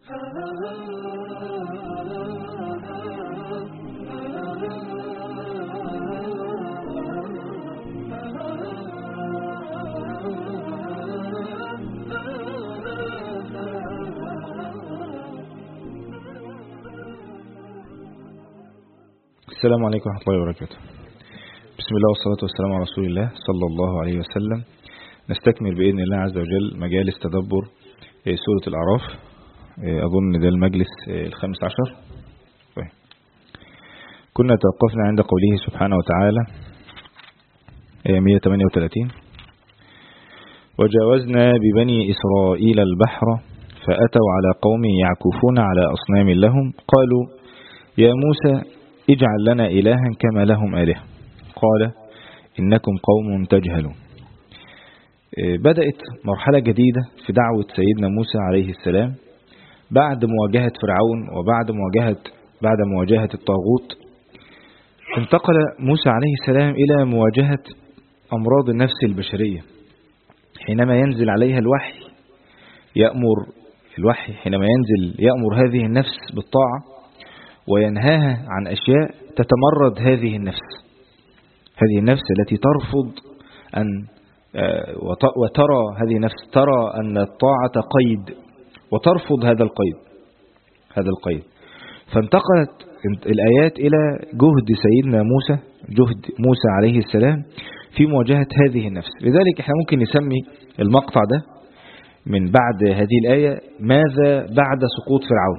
السلام عليكم ورحمة الله وبركاته. بسم الله والصلاة والسلام على رسول الله صلى الله عليه وسلم. نستكمل بإذن الله عز وجل مجالس تدبر سورة الأعراف. أظن ده المجلس ال15. كنا توقفنا عند قوله سبحانه وتعالى 138: وجاوزنا ببني إسرائيل البحر فأتوا على قوم يعكفون على أصنام لهم قالوا يا موسى اجعل لنا إلها كما لهم آلهة قال إنكم قوم تجهلون. بدأت مرحلة جديدة في دعوة سيدنا موسى عليه السلام بعد مواجهة فرعون وبعد مواجهة الطاغوت. انتقل موسى عليه السلام إلى مواجهة أمراض النفس البشرية. حينما ينزل عليها الوحي حينما ينزل يأمر هذه النفس بالطاعة وينهاها عن أشياء تتمرد هذه النفس التي ترفض أن وترى هذه النفس ترى أن الطاعة قيد وترفض هذا القيد. فانتقلت الآيات إلى جهد موسى عليه السلام في مواجهة هذه النفس. لذلك احنا ممكن نسمي المقطع ده من بعد هذه الآية ماذا بعد سقوط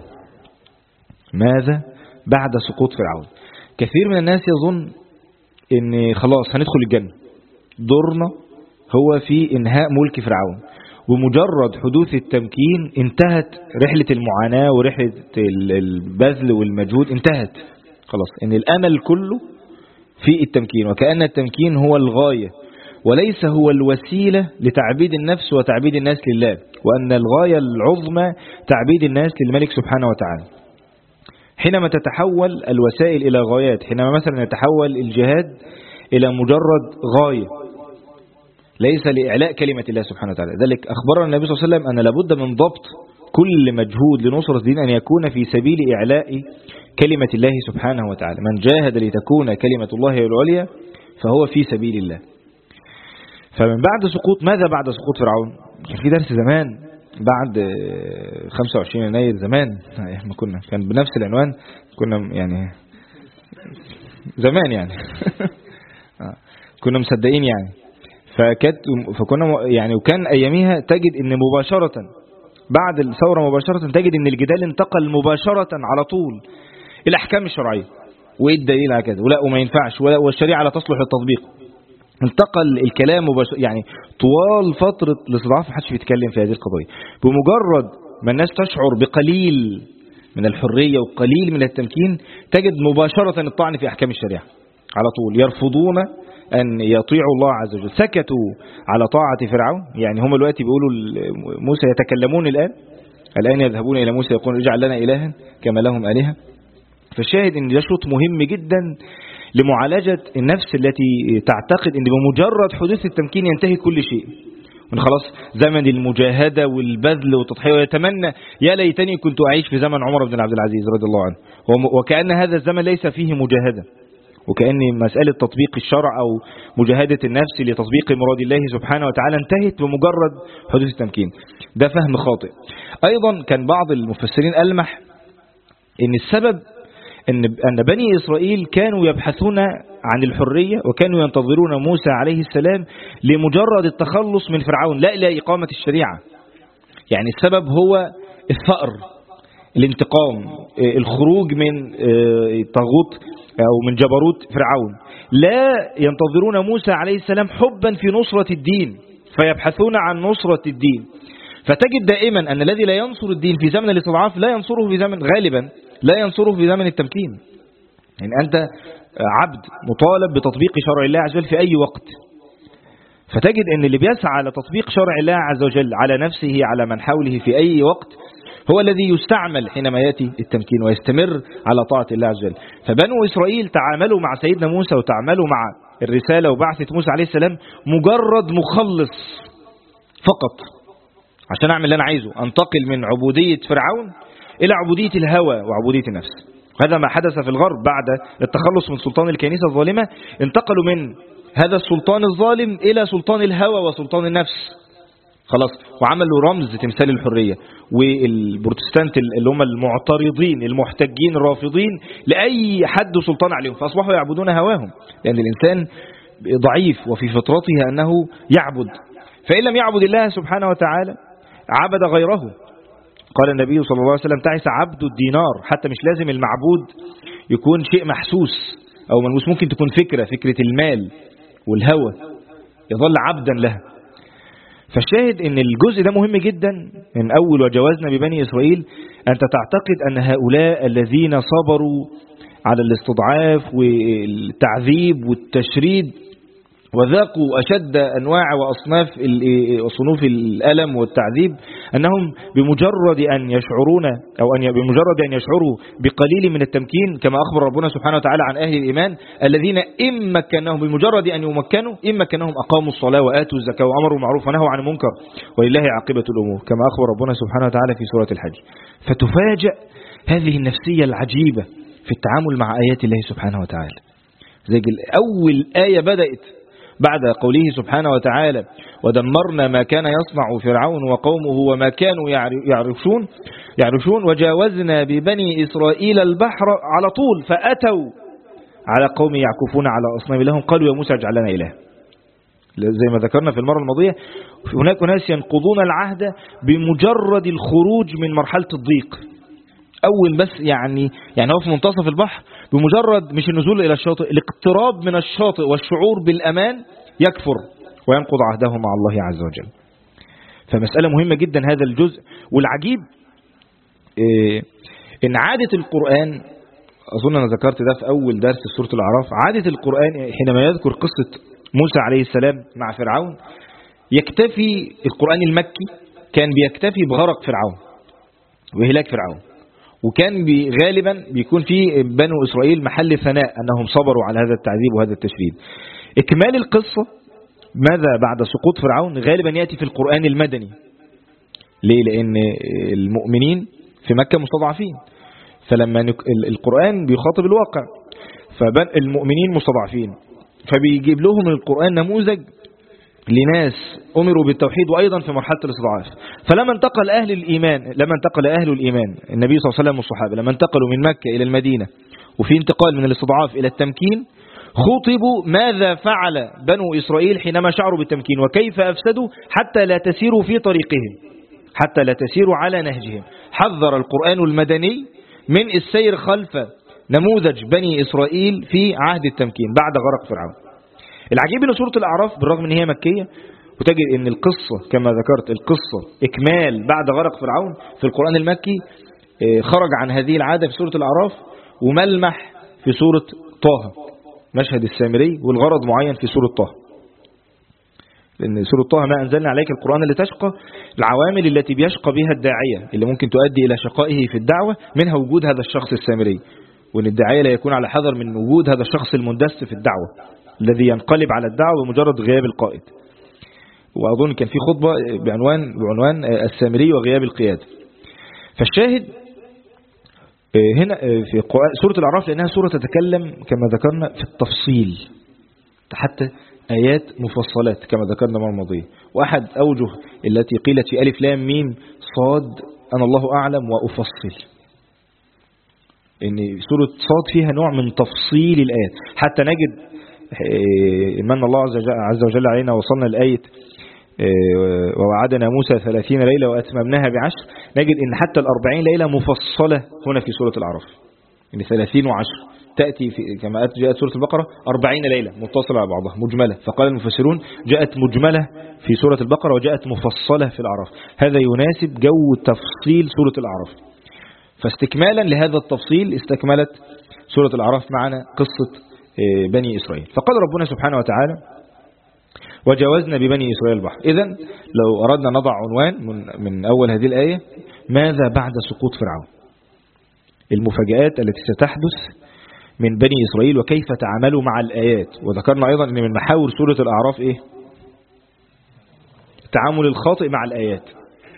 فرعون. كثير من الناس يظن ان خلاص هندخل الجنة، دورنا هو في انهاء ملك فرعون، بمجرد حدوث التمكين انتهت رحلة المعاناة ورحلة البذل والمجهود، انتهت خلاص، ان الامل كله في التمكين، وكأن التمكين هو الغاية وليس هو الوسيلة لتعبيد النفس وتعبيد الناس لله، وأن الغاية العظمى تعبيد الناس للملك سبحانه وتعالى. حينما تتحول الوسائل إلى غايات، حينما مثلا يتحول الجهاد إلى مجرد غاية ليس لإعلاء كلمة الله سبحانه وتعالى. ذلك أخبرنا النبي صلى الله عليه وسلم أن لابد من ضبط كل مجهود لنصرة الدين أن يكون في سبيل إعلاء كلمة الله سبحانه وتعالى. من جاهد لتكون كلمة الله هي العليا فهو في سبيل الله. فمن بعد سقوط، ماذا بعد سقوط فرعون؟ كان في درس زمان بعد 25 يناير زمان كان بنفس العنوان، كنا يعني زمان يعني كنا مصدقين يعني، فكنا يعني، وكان اياميها تجد ان مباشرة بعد الثورة مباشرة تجد ان الجدال انتقل مباشرة على طول الاحكام الشرعية، وايه الدليل على كده، ولا وما ينفعش، والشريعة لا تصلح للتطبيق. انتقل الكلام يعني طوال فترة الاستضعاف محدش بيتكلم في هذه القضية. بمجرد ما الناس تشعر بقليل من الحرية وقليل من التمكين تجد مباشرة الطعن في أحكام الشريعة على طول، يرفضون أن يطيعوا الله عز وجل. سكتوا على طاعة فرعون، يعني هم دلوقتي بيقولوا موسى يتكلمون الآن يذهبون إلى موسى يقولون اجعل لنا إلها كما لهم آلهة. فالشاهد أن ده شوط مهم جدا لمعالجة النفس التي تعتقد أن بمجرد حدوث التمكين ينتهي كل شيء، من خلاص زمن المجاهدة والبذل والتضحية، ويتمنى يا ليتني كنت أعيش في زمن عمر بن عبد العزيز رضي الله عنه، وكأن هذا الزمن ليس فيه مجاهدة، وكأن مسألة تطبيق الشرع أو مجاهدة النفس لتطبيق مراد الله سبحانه وتعالى انتهت بمجرد حدوث التمكين. ده فهم خاطئ. أيضا كان بعض المفسرين ألمح أن السبب أن بني إسرائيل كانوا يبحثون عن الحرية وكانوا ينتظرون موسى عليه السلام لمجرد التخلص من فرعون، لا إلى إقامة الشريعة. يعني السبب هو الثأر، الانتقام، الخروج من طاغوت أو من جبروت فرعون. لا ينتظرون موسى عليه السلام حبا في نصرة الدين فيبحثون عن نصرة الدين. فتجد دائما أن الذي لا ينصر الدين في زمن الاستضعاف لا ينصره في زمن، غالبا لا ينصره في زمن التمكين. يعني أنت عبد مطالب بتطبيق شرع الله عز وجل في أي وقت، فتجد أن اللي بيسعى لتطبيق شرع الله عز وجل على نفسه على من حوله في أي وقت هو الذي يستعمل حينما يأتي التمكين ويستمر على طاعة الله عز وجل. فبنو إسرائيل تعاملوا مع سيدنا موسى وتعاملوا مع الرسالة وبعثة موسى عليه السلام مجرد مخلص فقط، عشان أعمل اللي أنا عايزه، أنتقل من عبودية فرعون إلى عبودية الهوى وعبودية النفس. هذا ما حدث في الغرب بعد التخلص من سلطان الكنيسة الظالمة، انتقلوا من هذا السلطان الظالم إلى سلطان الهوى وسلطان النفس خلاص، وعملوا رمز تمثال الحرية. والبروتستانت اللي هم المعترضين المحتجين الرافضين لأي حد سلطان عليهم، فأصبحوا يعبدون هواهم، لأن الإنسان ضعيف وفي فطرته أنه يعبد، فإن لم يعبد الله سبحانه وتعالى عبد غيره. قال النبي صلى الله عليه وسلم تعس عبد الدينار. حتى مش لازم المعبود يكون شيء محسوس أو ملموس، ممكن تكون فكرة المال والهوى، يظل عبدا لها. فالشاهد ان الجزء ده مهم جدا من أول وجاوزنا ببني إسرائيل، أنت تعتقد أن هؤلاء الذين صبروا على الاستضعاف والتعذيب والتشريد وذاقوا أشد أنواع وأصناف وصنوف الألم والتعذيب، أنهم بمجرد أن يشعروا بقليل من التمكين، كما أخبر ربنا سبحانه وتعالى عن أهل الإيمان الذين إن مكناهم، بمجرد أن يمكنوا إن مكناهم أقاموا الصلاة وآتوا الزكاة وأمروا بالمعروف ونهوا عن المنكر ولله عاقبة الأمور، كما أخبر ربنا سبحانه وتعالى في سورة الحج. فتفاجأ هذه النفسية العجيبة في التعامل مع آيات الله سبحانه وتعالى. زي أول آية بدأت بعد قوله سبحانه وتعالى ودمرنا ما كان يصنع فرعون وقومه وما كانوا يعرشون وجاوزنا ببني إسرائيل البحر، على طول فأتوا على قوم يعكفون على أصنام لهم قالوا يا موسى اجعل لنا إله. زي ما ذكرنا في المرة الماضية، هناك ناس ينقضون العهد بمجرد الخروج من مرحلة الضيق. أول بس يعني هو في منتصف البحر، بمجرد مش النزول إلى الشاطئ، الاقتراب من الشاطئ والشعور بالأمان يكفر وينقض عهده مع الله عز وجل. فمسألة مهمة جدا هذا الجزء. والعجيب إن عادة القرآن، أظن أنا ذكرت ده في أول درس في سورة الأعراف، عادة القرآن حينما يذكر قصة موسى عليه السلام مع فرعون يكتفي، القرآن المكي كان بيكتفي بغرق فرعون وهلاك فرعون، وكان غالبا بيكون في بنو إسرائيل محل ثناء أنهم صبروا على هذا التعذيب وهذا التشريد. إكمال القصة ماذا بعد سقوط فرعون غالبا يأتي في القرآن المدني. ليه؟ لأن المؤمنين في مكة مستضعفين، فلما القرآن بيخاطب الواقع، فالمؤمنين مستضعفين، فبيجيب لهم القرآن نموذج لناس أمروا بالتوحيد وأيضا في مرحلة الاستضعاف. فلما انتقل أهل الإيمان النبي صلى الله عليه وسلم والصحابة لما انتقلوا من مكة إلى المدينة وفي انتقال من الاستضعاف إلى التمكين، خطبوا ماذا فعل بنو إسرائيل حينما شعروا بالتمكين وكيف أفسدوا حتى لا تسيروا في طريقهم، حتى لا تسيروا على نهجهم. حذر القرآن المدني من السير خلف نموذج بني إسرائيل في عهد التمكين بعد غرق فرعون. العجيب ان سورة الأعراف بالرغم ان هي مكية، وتجد ان القصة كما ذكرت القصة إكمال بعد غرق فرعون في القرآن المكي، خرج عن هذه العادة في سورة الأعراف، وملمح في سورة طه، مشهد السامري والغرض معين في سورة طه. لأن سورة طه ما أنزلنا عليك القرآن لتشقى، العوامل التي بيشقى بها الداعية اللي ممكن تؤدي إلى شقائه في الدعوة منها وجود هذا الشخص السامري، وأن الداعية لا يكون على حذر من وجود هذا الشخص المندس في الدعوة الذي ينقلب على الدعوة بمجرد غياب القائد. وأظن كان في خطبة بعنوان السامري وغياب القيادة. فالشاهد هنا في سورة الأعراف لأنها سورة تتكلم كما ذكرنا في التفصيل، حتى آيات مفصلات كما ذكرنا مرة ماضية. وأحد أوجه التي قيلت في ألف لام ميم صاد أنا الله أعلم وأفصل، إن سورة صاد فيها نوع من تفصيل الآيات، حتى نجد من الله عز وجل علينا وصلنا الآية ووعدنا موسى 30 ليلة وأتممناها ب10، نجد إن حتى 40 ليلة مفصلة هنا في سورة الأعراف، إن 30 و10 تأتي كما جاءت سورة البقرة 40 ليلة متصلة على بعضها مجملة. فقال المفسرون جاءت مجملة في سورة البقرة وجاءت مفصلة في الأعراف، هذا يناسب جو تفصيل سورة الأعراف. فاستكمالا لهذا التفصيل استكملت سورة الأعراف معنا قصة بني إسرائيل. فقال ربنا سبحانه وتعالى وجاوزنا ببني إسرائيل البحر. إذن لو أردنا نضع عنوان من أول هذه الآية، ماذا بعد سقوط فرعون؟ المفاجآت التي ستحدث من بني إسرائيل وكيف تعاملوا مع الآيات. وذكرنا أيضا أن من محاور سورة الأعراف التعامل الخاطئ مع الآيات.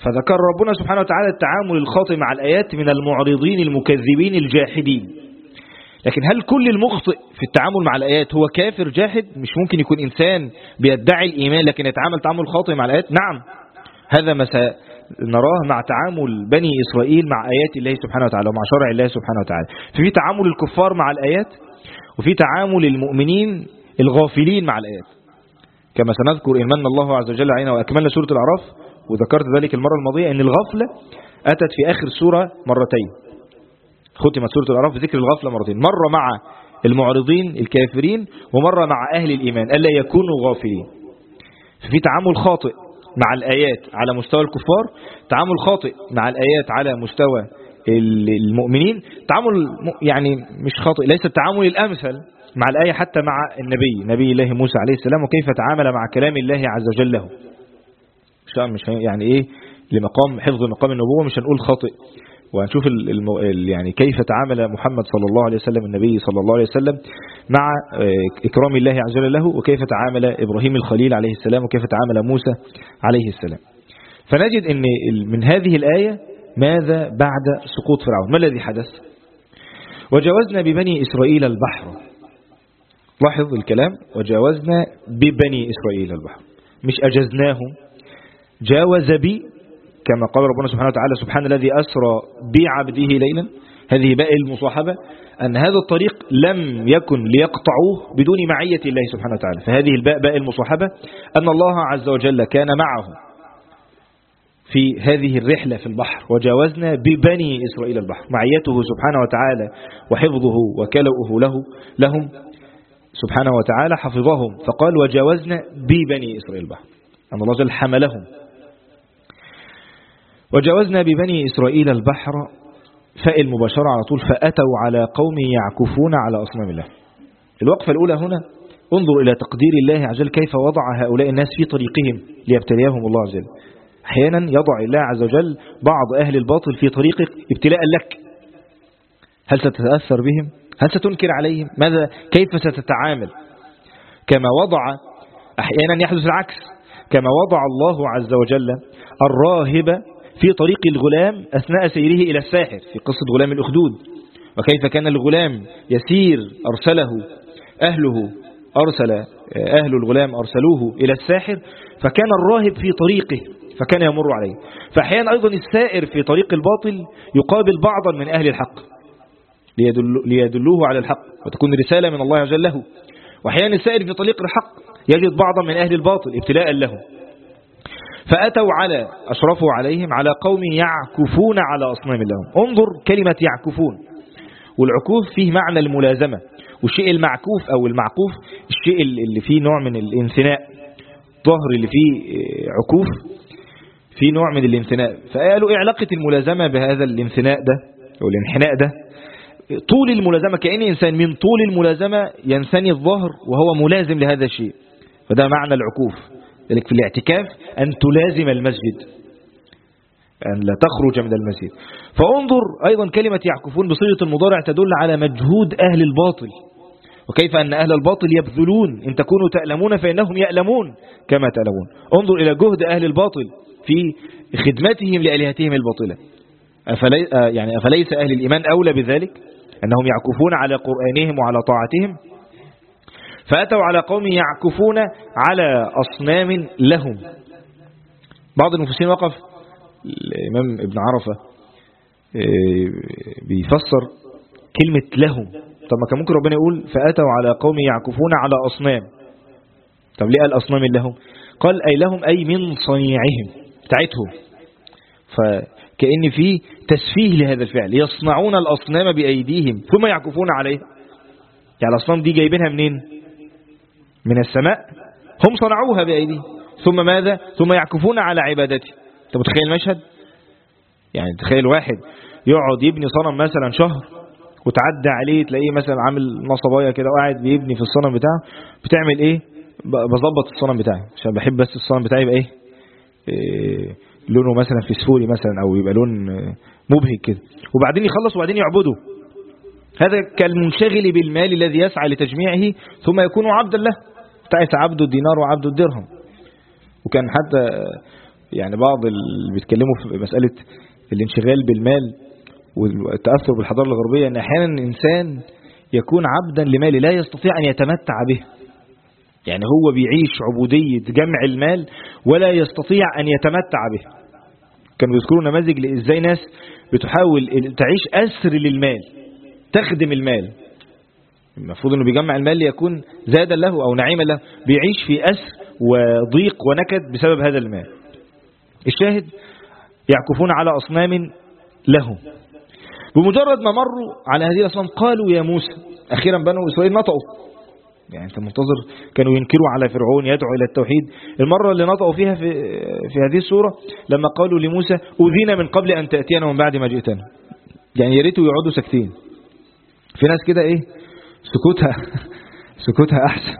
فذكر ربنا سبحانه وتعالى التعامل الخاطئ مع الآيات من المعرضين المكذبين الجاحدين. لكن هل كل المخطئ في التعامل مع الآيات هو كافر جاحد؟ مش ممكن يكون إنسان بيدعي الإيمان لكن يتعامل تعامل خاطئ مع الآيات؟ نعم، هذا ما سنراه مع تعامل بني إسرائيل مع آيات الله سبحانه وتعالى ومع شرع الله سبحانه وتعالى. في تعامل الكفار مع الآيات وفي تعامل المؤمنين الغافلين مع الآيات، كما سنذكر إن من الله عز وجل علينا وأكملنا سورة الأعراف، وذكرت ذلك المرة الماضية أن الغفلة أتت في آخر سورة مرتين، ختمت سورة الأعراف بذكر الغفلة مرتين، مرة مع المعرضين الكافرين ومرة مع أهل الإيمان ألا يكونوا غافلين. في تعامل خاطئ مع الآيات على مستوى الكفار، تعامل خاطئ مع الآيات على مستوى المؤمنين، تعامل يعني مش خاطئ، ليس التعامل الأمثل مع الآية حتى مع نبي الله موسى عليه السلام وكيف تعامل مع كلام الله عز وجل له. مش يعني إيه لمقام حفظ مقام النبوة مش هنقول خاطئ، وهنشوف يعني كيف تعامل محمد صلى الله عليه وسلم النبي صلى الله عليه وسلم مع إكرام الله عز وجل له، وكيف تعامل إبراهيم الخليل عليه السلام، وكيف تعامل موسى عليه السلام. فنجد أن من هذه الآية ماذا بعد سقوط فرعون؟ ما الذي حدث؟ وجاوزنا ببني إسرائيل البحر. لاحظ الكلام، وجاوزنا ببني إسرائيل البحر، مش أجزناهم. جاوز بي كما قال ربنا سبحانه وتعالى سبحان الذي أسرى بعبده ليلا، هذه باء المصاحبة، أن هذا الطريق لم يكن ليقطعوه بدون معية الله سبحانه وتعالى، فهذه الباء باء المصاحبة أن الله عز وجل كان معه في هذه الرحلة في البحر. وجاوزنا ببني إسرائيل البحر، معيته سبحانه وتعالى وحفظه وكلؤه لهم سبحانه وتعالى، حفظهم، فقال وجاوزنا ببني إسرائيل البحر، أن الله جل حملهم. وجاوزنا ببني إسرائيل البحر، فاء المباشرة على طول، فأتوا على قوم يعكفون على أصنام الله. الوقفة الأولى هنا انظر إلى تقدير الله عز وجل كيف وضع هؤلاء الناس في طريقهم ليبتليهم الله عز وجل. أحيانا يضع الله عز وجل بعض أهل الباطل في طريقك ابتلاء لك. هل ستتأثر بهم؟ هل ستنكر عليهم؟ ماذا؟ كيف ستتعامل؟ كما وضع أحيانا يحدث العكس، كما وضع الله عز وجل الراهب في طريق الغلام أثناء سيره إلى الساحر في قصة غلام الأخدود، وكيف كان الغلام يسير أرسل أهل الغلام أرسلوه إلى الساحر، فكان الراهب في طريقه فكان يمر عليه. فأحيانا أيضا السائر في طريق الباطل يقابل بعضا من أهل الحق ليدلوه على الحق وتكون رسالة من الله عز وجل له، وأحيانا السائر في طريق الحق يجد بعضا من أهل الباطل ابتلاء له. فأتوا على أشرفوا عليهم على قوم يعكفون على أصنام لهم. انظر كلمة يعكفون، والعكوف فيه معنى الملازمة، والشيء المعكوف أو المعكوف الشيء اللي فيه نوع من الانثناء، ظهر اللي فيه عكوف فيه نوع من الانثناء. فقالوا ايه علاقة الملازمة بهذا الانثناء ده أو الانحناء ده؟ طول الملازمة، كأن إنسان من طول الملازمة ينثني الظهر وهو ملازم لهذا الشيء، فده معنى العكوف. ذلك في الاعتكاف أن تلازم المسجد، أن لا تخرج من المسجد. فانظر أيضا كلمة يعكفون بصيغة المضارع تدل على مجهود أهل الباطل، وكيف أن أهل الباطل يبذلون، إن تكونوا تألمون فإنهم يألمون كما تألمون. انظر إلى جهد أهل الباطل في خدمتهم لآلهتهم الباطلة. أفليس أهل الإيمان أولى بذلك أنهم يعكفون على قرآنهم وعلى طاعتهم؟ فأتوا على قوم يعكفون على أصنام لهم. بعض المفسرين وقف الإمام ابن عرفة بيفسر كلمة لهم. طب ما كان ممكن ربنا يقول فأتوا على قوم يعكفون على أصنام، طب ليه قال أصنام لهم؟ قال أي لهم أي من صنيعهم بتاعتهم، فكأن في تسفيه لهذا الفعل، يصنعون الأصنام بأيديهم ثم يعكفون عليها. يعني الأصنام دي جايبينها منين؟ من السماء، هم صنعوها بأيديهم، ثم ماذا؟ ثم يعكفون على عبادته. انت متخيل المشهد؟ يعني تخيل واحد يقعد يبني صنم مثلا شهر وتعدى عليه تلاقيه مثلا عامل نصبايا كده وقاعد بيبني في الصنم بتاعه. بتعمل ايه؟ بظبط الصنم بتاعي عشان بحب بس الصنم بتاعي يبقى ايه لونه مثلا فسفوري مثلا او يبقى لون مبهج كده، وبعدين يخلص وبعدين يعبده. هذا كالمنشغل بالمال الذي يسعى لتجميعه ثم يكون عبدا له، تعس عبد الدينار وعبد الدرهم. وكان حتى يعني بعض اللي بيتكلموا في مسألة الانشغال بالمال والتأثر بالحضارة الغربية، أن أحيانا الإنسان يكون عبدا لماله لا يستطيع أن يتمتع به. يعني هو بيعيش عبودية جمع المال ولا يستطيع أن يتمتع به. كانوا بيذكروا نماذج لإزاي ناس بتحاول تعيش أسر للمال، تخدم المال. المفروض أنه بيجمع المال ليكون زادا له أو نعيما له، بيعيش في أسر وضيق ونكد بسبب هذا المال. الشاهد يعكفون على أصنام لهم. بمجرد ما مروا على هذه الأصنام قالوا يا موسى. أخيرا بنو إسرائيل نطقوا. يعني أنت منتظر كانوا ينكروا على فرعون يدعو إلى التوحيد. المرة اللي نطقوا فيها في هذه السورة لما قالوا لموسى أذينا من قبل أن تأتينا ومن بعد ما جئتنا. يعني يا ريتوا يقعدوا ساكتين. في ناس كده إيه سكوتها أحسن.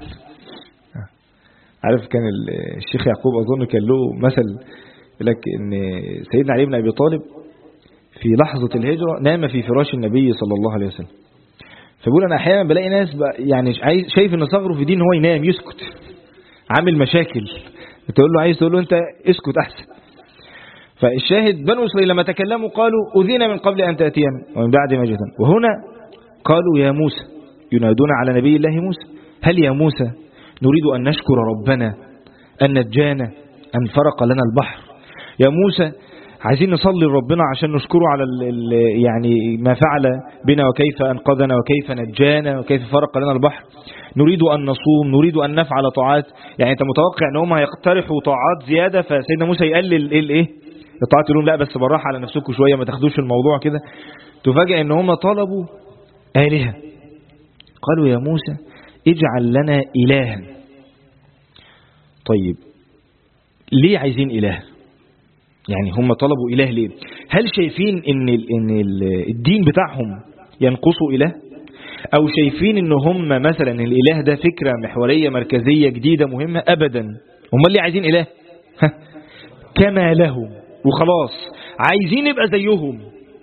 عارف كان الشيخ يعقوب أظن كان له مثل لك إن سيدنا علي بن أبي طالب في لحظة الهجرة نام في فراش النبي صلى الله عليه وسلم. فبقول أنا أحيانا بلاقي ناس يعني شايف إن صغره في دين هو ينام يسكت، عامل مشاكل، تقول له عايز تقول له أنت اسكت أحسن. فالشاهد بنو إسرائيل لما تكلموا قالوا أذينا من قبل أن تأتينا ومن بعد ما جئتنا. وهنا قالوا يا موسى، ينادون على نبي الله موسى، هل يا موسى نريد أن نشكر ربنا أن نجانا أن فرق لنا البحر. يا موسى عايزين نصلي لربنا عشان نشكره على يعني ما فعل بنا وكيف أنقذنا وكيف نجانا وكيف فرق لنا البحر. نريد أن نصوم، نريد أن نفعل طاعات. يعني أنت متوقع أن هم هيقترحوا طاعات زيادة، فسيدنا موسى يقلل الطاعات، يقول لهم لا بس براح على نفسكم شوية، ما تاخدوش الموضوع كده. تفاجئ أن هم طلبوا آلهة. قالوا يا موسى اجعل لنا إلها. طيب ليه عايزين إله؟ يعني هم طلبوا إله ليه؟ هل شايفين إن الدين بتاعهم ينقصوا إله؟ أو شايفين إن هم مثلا الإله ده فكرة محورية مركزية جديدة مهمة؟ أبدا. هم اللي عايزين إله كما لهم وخلاص، عايزين يبقى زيهم.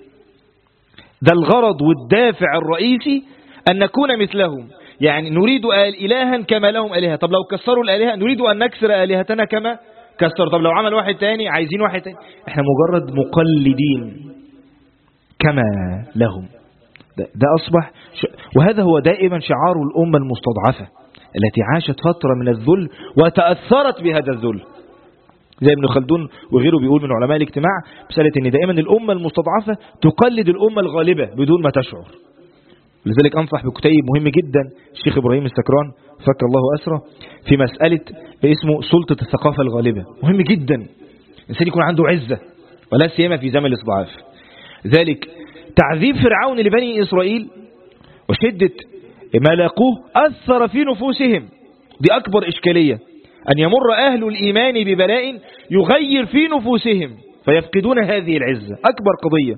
ده الغرض والدافع الرئيسي أن نكون مثلهم. يعني نريد إلها كما لهم آلهة. طب لو كسروا الآلهة نريد أن نكسر آلهتنا كما كسر. طب لو عمل واحد تاني عايزين واحد تاني. احنا مجرد مقلدين كما لهم. ده أصبح وهذا هو دائما شعار الأمة المستضعفة التي عاشت فترة من الذل وتأثرت بهذا الذل. زي ابن خلدون وغيره بيقول من علماء الاجتماع بسألة ان دائما الأمة المستضعفة تقلد الأمة الغالبة بدون ما تشعر. لذلك أنصح بكتيب مهم جدا الشيخ إبراهيم السكران فك الله أسره في مسألة اسمه سلطة الثقافة الغالبة. مهم جدا الإنسان يكون عنده عزة ولا سيما في زمن الاستضعاف. ذلك تعذيب فرعون لبني إسرائيل وشدة ما لاقوه أثر في نفوسهم. دي أكبر إشكالية، أن يمر أهل الإيمان ببلاء يغير في نفوسهم فيفقدون هذه العزة. أكبر قضية.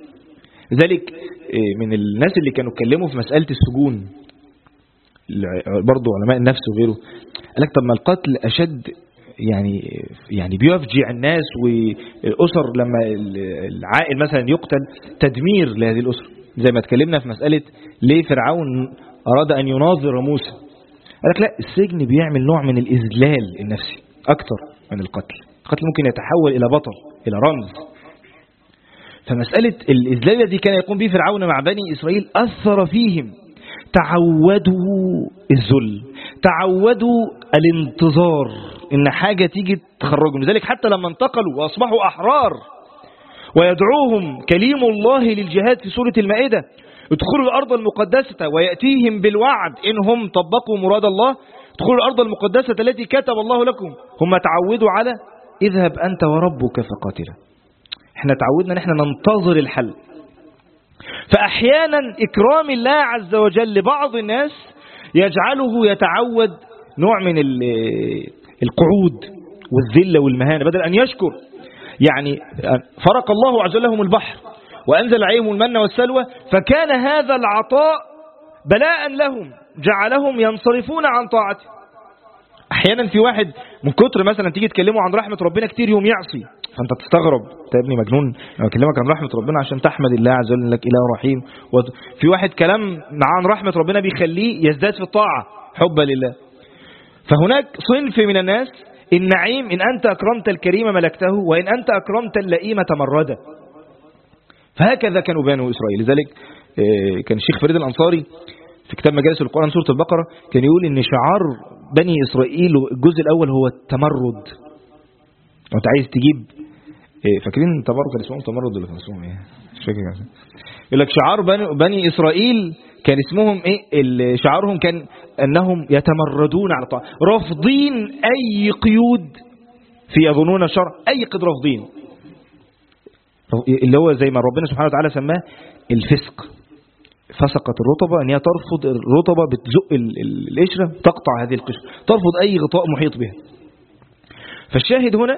ذلك من الناس اللي كانوا اتكلموا في مسألة السجون برضو علماء النفس وغيره، قال لك طب ما القتل أشد، يعني بيفجع الناس والأسر لما العائل مثلا يقتل تدمير لهذه الأسر. زي ما اتكلمنا في مسألة ليه فرعون أراد أن يناظر موسى، قال لك لا، السجن بيعمل نوع من الإذلال النفسي أكتر من القتل. القتل ممكن يتحول إلى بطل، إلى رمز. فمسألة الإذلال الذي كان يقوم به فرعون مع بني إسرائيل أثر فيهم. تعودوا الذل، تعودوا الانتظار إن حاجة تيجي تخرجهم. لذلك حتى لما انتقلوا وأصبحوا أحرار ويدعوهم كليم الله للجهاد في سورة المائدة، ادخلوا الأرض المقدسة ويأتيهم بالوعد إن هم طبقوا مراد الله، ادخلوا الأرض المقدسة التي كتب الله لكم. هم تعودوا على اذهب أنت وربك فقاتلا. احنا تعودنا ان احنا ننتظر الحل. فأحيانا إكرام الله عز وجل لبعض الناس يجعله يتعود نوع من القعود والذلة والمهانة بدل أن يشكر. يعني فرق الله عز وجل لهم البحر وأنزل عليهم المن والسلوى، فكان هذا العطاء بلاء لهم جعلهم ينصرفون عن طاعته. أحيانا في واحد من كتر مثلا تيجي تكلمه عن رحمة ربنا كتير يوم يعصي، فأنت تستغرب، أنت يا ابني مجنون لما أكلمك عن رحمة ربنا عشان تحمد الله عز وجل لك إله رحيم. وفي واحد كلام عن رحمة ربنا بيخليه يزداد في الطاعة حبا لله. فهناك صنف من الناس النعيم إن أنت أكرمت الكريم ملكته، وإن أنت أكرمت اللئيم تمرده. فهكذا كانوا بنو إسرائيل. لذلك كان الشيخ فريد الأنصاري في كتاب مجالس القرآن سورة البقرة كان يقول إن شعار بني إسرائيل الجزء الأول هو التمرد. لو أنت عايز تجيب فاكرين تمرد كان اسمهم تمرد ولا كان اسمهم إيه؟ مش فاكر. يقول لك شعار بني إسرائيل كان اسمهم إيه؟ شعارهم كان أنهم يتمردون على طاعة، رافضين أي قيود في يظنون الشرع، أي قيد رافضين، اللي هو زي ما ربنا سبحانه وتعالى سماه الفسق. فسقت الرطبة أن هي ترفض الرطبة، بتزق القشرة تقطع هذه القشرة، ترفض أي غطاء محيط بها. فالشاهد هنا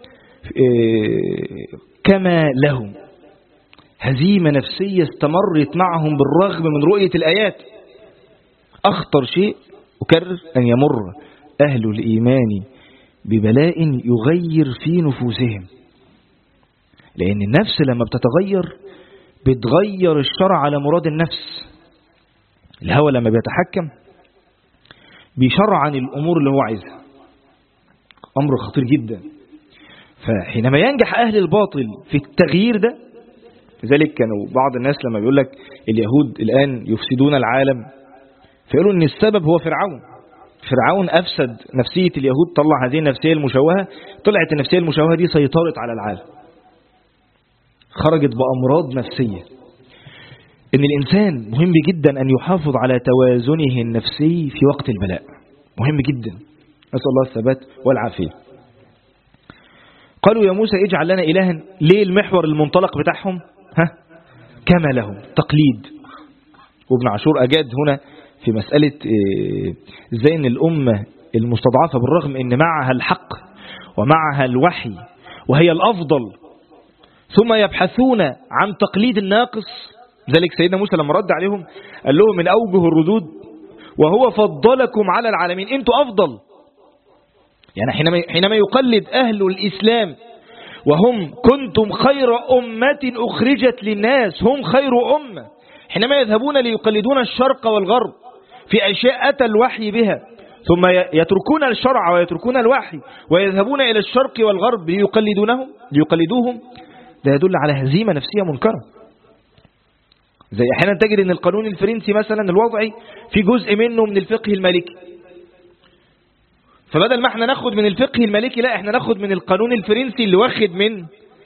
كما لهم هزيمة نفسية استمرت معهم بالرغم من رؤية الآيات. أخطر شيء أكرر أن يمر أهل الإيمان ببلاء يغير في نفوسهم، لأن النفس لما بتتغير بتغير الشرع على مراد النفس. الهوى لما بيتحكم بيشرعن الأمور اللي هو عايزها، أمر خطير جدا. فحينما ينجح أهل الباطل في التغيير ده، لذلك كانوا بعض الناس لما بيقول لك اليهود الآن يفسدون العالم، فيقولوا أن السبب هو فرعون أفسد نفسية اليهود، طلع هذه النفسية المشوهة، طلعت النفسية المشوهة دي سيطرت على العالم، خرجت بأمراض نفسية. إن الإنسان مهم جدا أن يحافظ على توازنه النفسي في وقت البلاء، مهم جدا. نسأل الله الثبات والعافية. قالوا يا موسى اجعل لنا إلها. ليه المحور المنطلق بتاعهم كما لهم تقليد. وابن عاشور أجاد هنا في مسألة ازاي ان الأمة المستضعفة بالرغم ان معها الحق ومعها الوحي وهي الأفضل، ثم يبحثون عن تقليد الناقص. ذلك سيدنا موسى لما رد عليهم قال لهم من أوجه الردود وهو فضلكم على العالمين، انتوا أفضل. يعني حينما يقلد أهل الإسلام وهم كنتم خير أمة أخرجت للناس، هم خير أمة، حينما يذهبون ليقلدون الشرق والغرب في أشياء أتى الوحي بها، ثم يتركون الشرع ويتركون الوحي ويذهبون إلى الشرق والغرب ليقلدوهم، ده يدل على هزيمة نفسية منكرة. زي أحيانا تجد أن القانون الفرنسي مثلا الوضعي في جزء منه من الفقه المالكي، فبدل ما احنا ناخد من الفقه المالكي، لا احنا ناخد من القانون الفرنسي اللي واخد من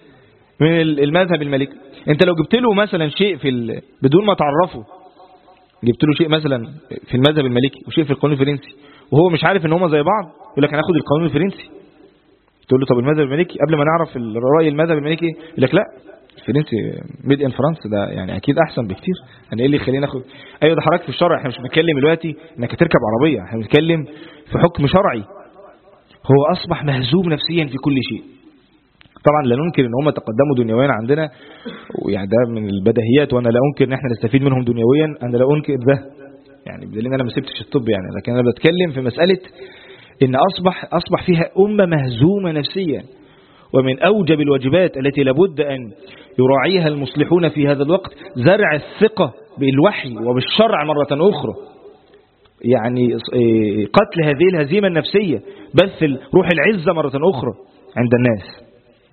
المذهب المالكي. انت لو جبت له مثلا شيء بدون ما تعرفه، جبت له شيء مثلا في المذهب المالكي وشيء في القانون الفرنسي وهو مش عارف ان هما زي بعض، يقول لك هناخد القانون الفرنسي. تقول له طب المذهب المالكي قبل ما نعرف رأي المذهب المالكي، يقول لك لا الفرنسي ميد ان فرنسا، ده يعني اكيد احسن بكتير. انا ايه اللي يخليني ناخد؟ ايوه ده حضرتك في الشرع، احنا مش بنتكلم دلوقتي انك تركب عربيه، احنا بنتكلم في حكم شرعي. هو اصبح مهزوم نفسيا في كل شيء. طبعا لا ننكر ان هم تقدموا دنيويا عندنا، ويعني ده من البديهيات، وانا لا انكر ان احنا نستفيد منهم دنيويا، انا لا انكر ده يعني، بدليل ان انا ما سبتش الطب يعني، لكن انا بتكلم في مساله ان اصبح فيها امه مهزومه نفسيا. ومن اوجب الواجبات التي لابد ان يراعيها المصلحون في هذا الوقت زرع الثقه بالوحي وبالشرع مره اخرى، يعني قتل هذه الهزيمه النفسيه، بث روح العزه مره اخرى عند الناس.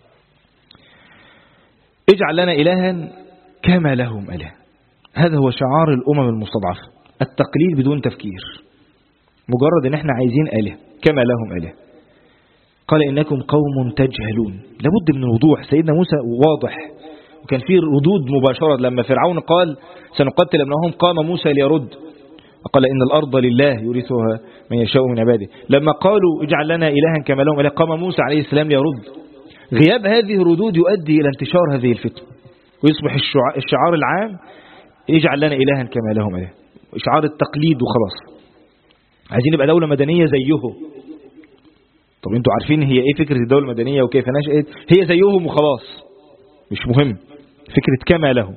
اجعل لنا إلها كما لهم إله. هذا هو شعار الأمم المستضعفة، التقليد بدون تفكير، مجرد ان احنا عايزين إله كما لهم إله. قال إنكم قوم تجهلون. لابد من الوضوح. سيدنا موسى واضح، وكان فيه ردود مباشرة. لما فرعون قال سنقتل ابنهم قام موسى ليرد، قال إن الأرض لله يورثها من يشاء من عباده. لما قالوا اجعل لنا إلها كما لهم إله قام موسى عليه السلام ليرد. غياب هذه الردود يؤدي إلى انتشار هذه الفتنة، ويصبح الشعار العام اجعل لنا إلها كما لهم إله، شعار التقليد وخلاص. عايزين نبقى دولة مدنية زيه. طب انتوا عارفين هي ايه فكرة الدولة المدنية وكيف نشأت؟ هي زيهم وخلاص، مش مهم فكرة كما لهم.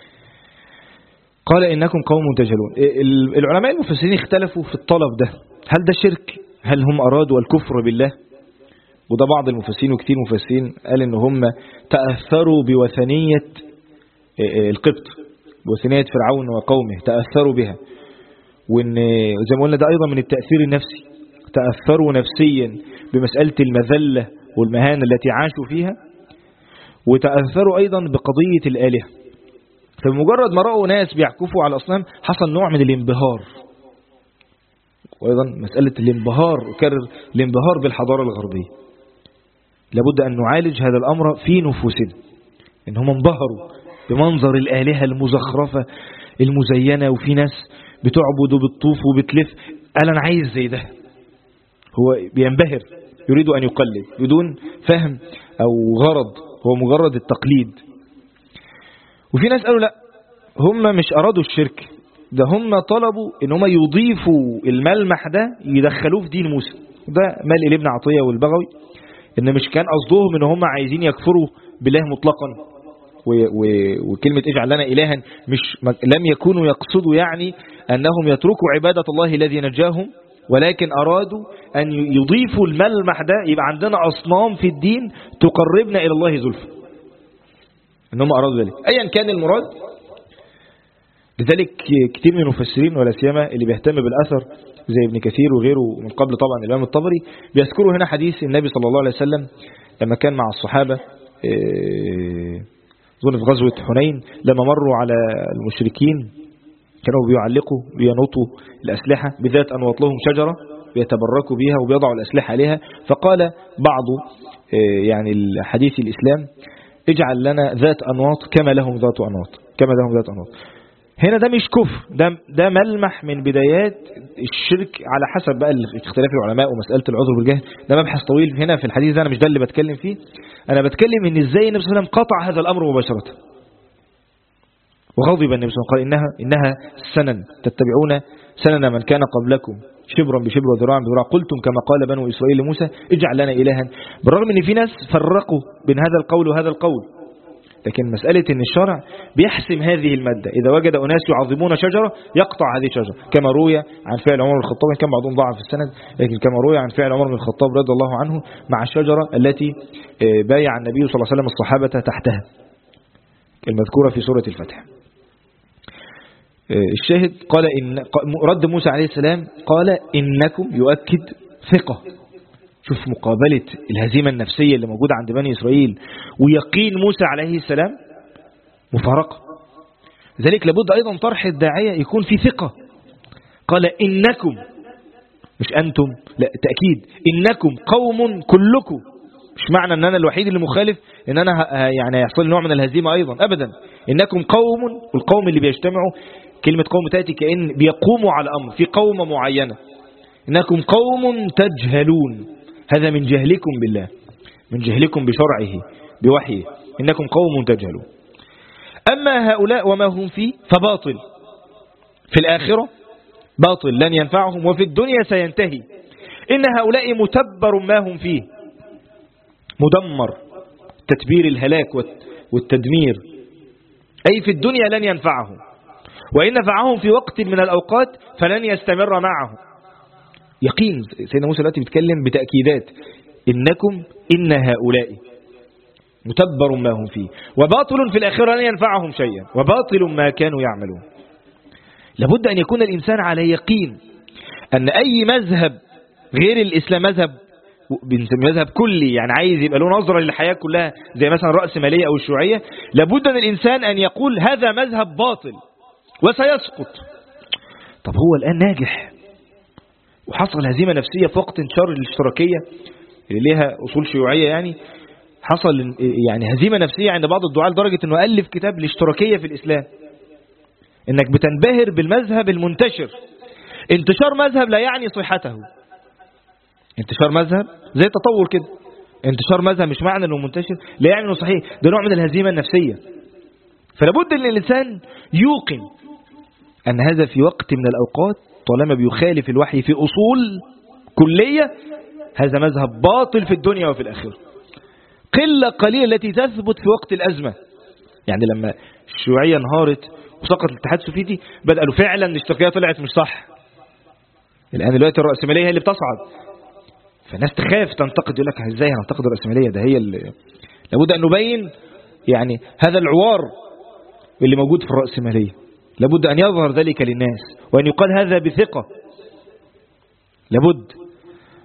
قال إنكم قوم تجهلون. العلماء المفسرين اختلفوا في الطلب ده، هل ده شرك؟ هل هم أرادوا الكفر بالله؟ وده بعض المفسرين وكتير مفسرين قال ان هم تأثروا بوثنية القبط، بوثنية فرعون وقومه، تأثروا بها. وان زي ما قلنا ده ايضا من التأثير النفسي، تأثروا نفسيا بمسألة المذلة والمهانة التي عاشوا فيها، وتأثروا أيضا بقضية الآلهة. فبمجرد ما رأوا ناس بيعكفوا على الأصنام حصل نوع من الانبهار، وأيضا مسألة الانبهار، أكرر الانبهار بالحضارة الغربية. لابد أن نعالج هذا الأمر في نفوسنا، إن هم انبهروا بمنظر الآلهة المزخرفة المزينة، وفي ناس بتعبد وبتطوف وبتلف، قال أنا عايز زي ده. هو بينبهر، يريد أن يقلد بدون فهم أو غرض، هو مجرد التقليد. وفي ناس قالوا لا، هم مش أرادوا الشرك ده، هم طلبوا إن هم يضيفوا الملمح ده يدخلوه في دين موسى. ده مال ابن عطية والبغوي، إن مش كان قصدهم إن هم عايزين يكفروا بالله مطلقا، وكلمة اجعل لنا إلها لم يكونوا يقصدوا يعني أنهم يتركوا عبادة الله الذي نجاهم، ولكن أرادوا أن يضيفوا الملمح ده، يبقى عندنا أصنام في الدين تقربنا إلى الله زلفى. إنهم أرادوا ذلك أيا كان المراد. لذلك كتير من المفسرين ولا سيما اللي بيهتم بالأثر زي ابن كثير وغيره من قبل طبعا الإمام الطبري بيذكروا هنا حديث النبي صلى الله عليه وسلم لما كان مع الصحابة ظن في غزوة حنين، لما مروا على المشركين كانوا بيعلقوا بينوطوا الأسلحة بذات أنواط لهم شجرة بيتبركوا بها وبيضعوا الأسلحة عليها، فقال بعض يعني الحديث الإسلام اجعل لنا ذات أنواط كما لهم ذات أنواط، كما لهم ذات أنواط. هنا ده مش كفر، ده ملمح من بدايات الشرك على حسب بقى اختلاف العلماء ومسألة العذر بالجهل، ده مبحث طويل هنا في الحديث ده، أنا مش ده اللي بتكلم فيه. أنا بتكلم إن إزاي النبي صلى الله عليه وسلم قطع هذا الأمر مباشرة، وغضب النبي صلى الله عليه وسلم قال إنها سنن تتبعون سنن من كان قبلكم شبرا بشبر وذراعا بذراع، قلتم كما قال بنو إسرائيل لموسى اجعل لنا إلها. بالرغم إن في ناس فرقوا بين هذا القول وهذا القول، لكن مسألة إن الشرع بيحسم هذه المادة، إذا وجد أناس يعظمون شجرة يقطع هذه الشجرة، كما روي عن فعل عمر بن الخطاب، كان بعضهم ضعف في السند، لكن كما روي عن فعل عمر بن الخطاب رضي الله عنه مع الشجرة التي بايع النبي صلى الله عليه وسلم الصحابة تحتها المذكورة في سورة الفتح. الشاهد قال إن رد موسى عليه السلام قال إنكم، يؤكد ثقة. شوف مقابلة الهزيمة النفسية اللي موجودة عند بني إسرائيل ويقين موسى عليه السلام مفارقة. لذلك لابد أيضا طرح الداعية يكون في ثقة. قال إنكم، مش أنتم، لا تأكيد، إنكم قوم كلكم. مش معنى أن أنا الوحيد اللي مخالف أن أنا يعني يحصل نوع من الهزيمة أيضا، أبدا. إنكم قوم، والقوم اللي بيجتمعوا كلمة قوم تأتي كأن بيقوموا على أمر في قومة معينة. إنكم قوم تجهلون، هذا من جهلكم بالله، من جهلكم بشرعه بوحيه، إنكم قوم تجهلون. أما هؤلاء وما هم فيه فباطل، في الآخرة باطل لن ينفعهم، وفي الدنيا سينتهي. إن هؤلاء متبر ما هم فيه، مدمر، تتبير الهلاك والتدمير، أي في الدنيا لن ينفعهم، وإن نفعهم في وقت من الأوقات فلن يستمر معهم. يقين سيدنا موسى التي بيتكلم بتأكيدات، إنكم إن هؤلاء متبر ما هم فيه وباطل في الآخرة لن ينفعهم شيئا وباطل ما كانوا يعملون. لابد أن يكون الإنسان على يقين أن أي مذهب غير الإسلام مذهب مذهب كلي، يعني عايز يبقى له نظرة للحياة كلها زي مثلا الرأسمالية أو الشيوعية، لابد أن الإنسان أن يقول هذا مذهب باطل وسيسقط. طب هو الآن ناجح وحصل هزيمة نفسية في وقت انتشار الاشتراكية اللي ليها أصول شيوعية، يعني حصل يعني هزيمة نفسية عند بعض الدعاة لدرجة أنه ألف كتاب الاشتراكية في الإسلام، أنك بتنبهر بالمذهب المنتشر. انتشار مذهب لا يعني صحته، انتشار مذهب زي التطور كده، انتشار مذهب مش معنى أنه منتشر لا يعني أنه صحيح، ده نوع من الهزيمة النفسية. فلابد أن الإنسان يوقن أن هذا في وقت من الأوقات طالما بيخالف الوحي في أصول كلية هذا مذهب باطل في الدنيا وفي الآخرة. قلة قليلة التي تثبت في وقت الأزمة، يعني لما الشيوعية انهارت وسقط الاتحاد السوفيتي بدأ له فعلا الاشتراكية طلعت مش صح. الآن دلوقتي الرأسمالية هي اللي بتصعد، فالناس تخاف تنتقد، يقول لك ازاي هننتقد الرأسمالية، ده هي اللي لابد أن نبين يعني هذا العوار اللي موجود في الرأسمالية، لابد أن يظهر ذلك للناس وأن يقال هذا بثقة. لابد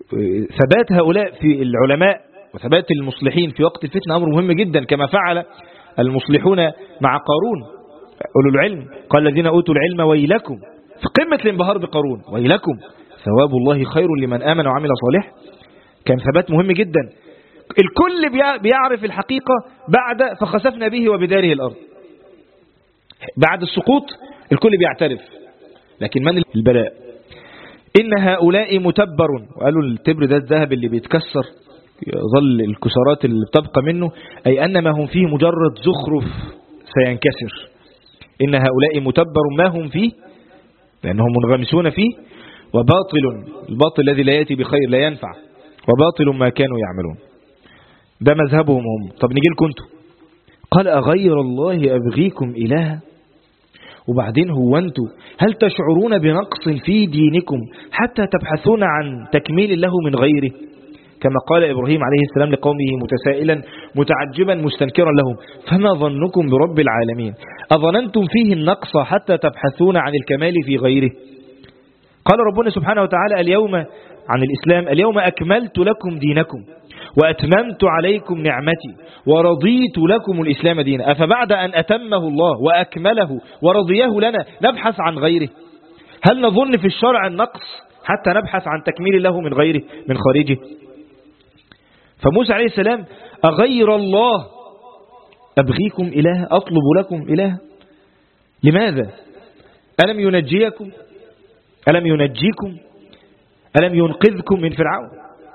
ثبات هؤلاء في العلماء وثبات المصلحين في وقت الفتنة أمر مهم جدا، كما فعل المصلحون مع قارون أولو العلم. قال الذين أوتوا العلم ويلكم، في قمة الانبهار بقارون، ويلكم ثواب الله خير لمن آمن وعمل صالح. كان ثبات مهم جدا. الكل بيعرف الحقيقة بعد فخسفنا به وبداره الأرض. بعد السقوط الكل بيعترف، لكن من البلاء؟ إن هؤلاء متبر، وقالوا التبر ده الذهب اللي بيتكسر يظل الكسرات اللي بتبقى منه، أي أن ما هم فيه مجرد زخرف سينكسر. إن هؤلاء متبر ما هم فيه لأنهم منغمسون فيه، وباطل، الباطل الذي لا يأتي بخير لا ينفع، وباطل ما كانوا يعملون. ده مذهبهم هم. طب نيجي لكم انتوا، قال أغير الله أبغيكم إلها. وبعدين هو انتوا هل تشعرون بنقص في دينكم حتى تبحثون عن تكميل له من غيره؟ كما قال إبراهيم عليه السلام لقومه متسائلا متعجبا مستنكرا لهم، فما ظنكم برب العالمين أظننتم فيه النقص حتى تبحثون عن الكمال في غيره؟ قال ربنا سبحانه وتعالى اليوم عن الإسلام: اليوم أكملت لكم دينكم وأتممت عليكم نعمتي ورضيت لكم الإسلام دينا. أفبعد أن أتمه الله وأكمله ورضيه لنا نبحث عن غيره؟ هل نظن في الشرع النقص حتى نبحث عن تكميل له من غيره من خارجه؟ فموسى عليه السلام: أغير الله أبغيكم إله، أطلب لكم إله؟ لماذا؟ ألم ينجيكم؟ ألم ينجيكم؟ ألم ينقذكم من فرعون؟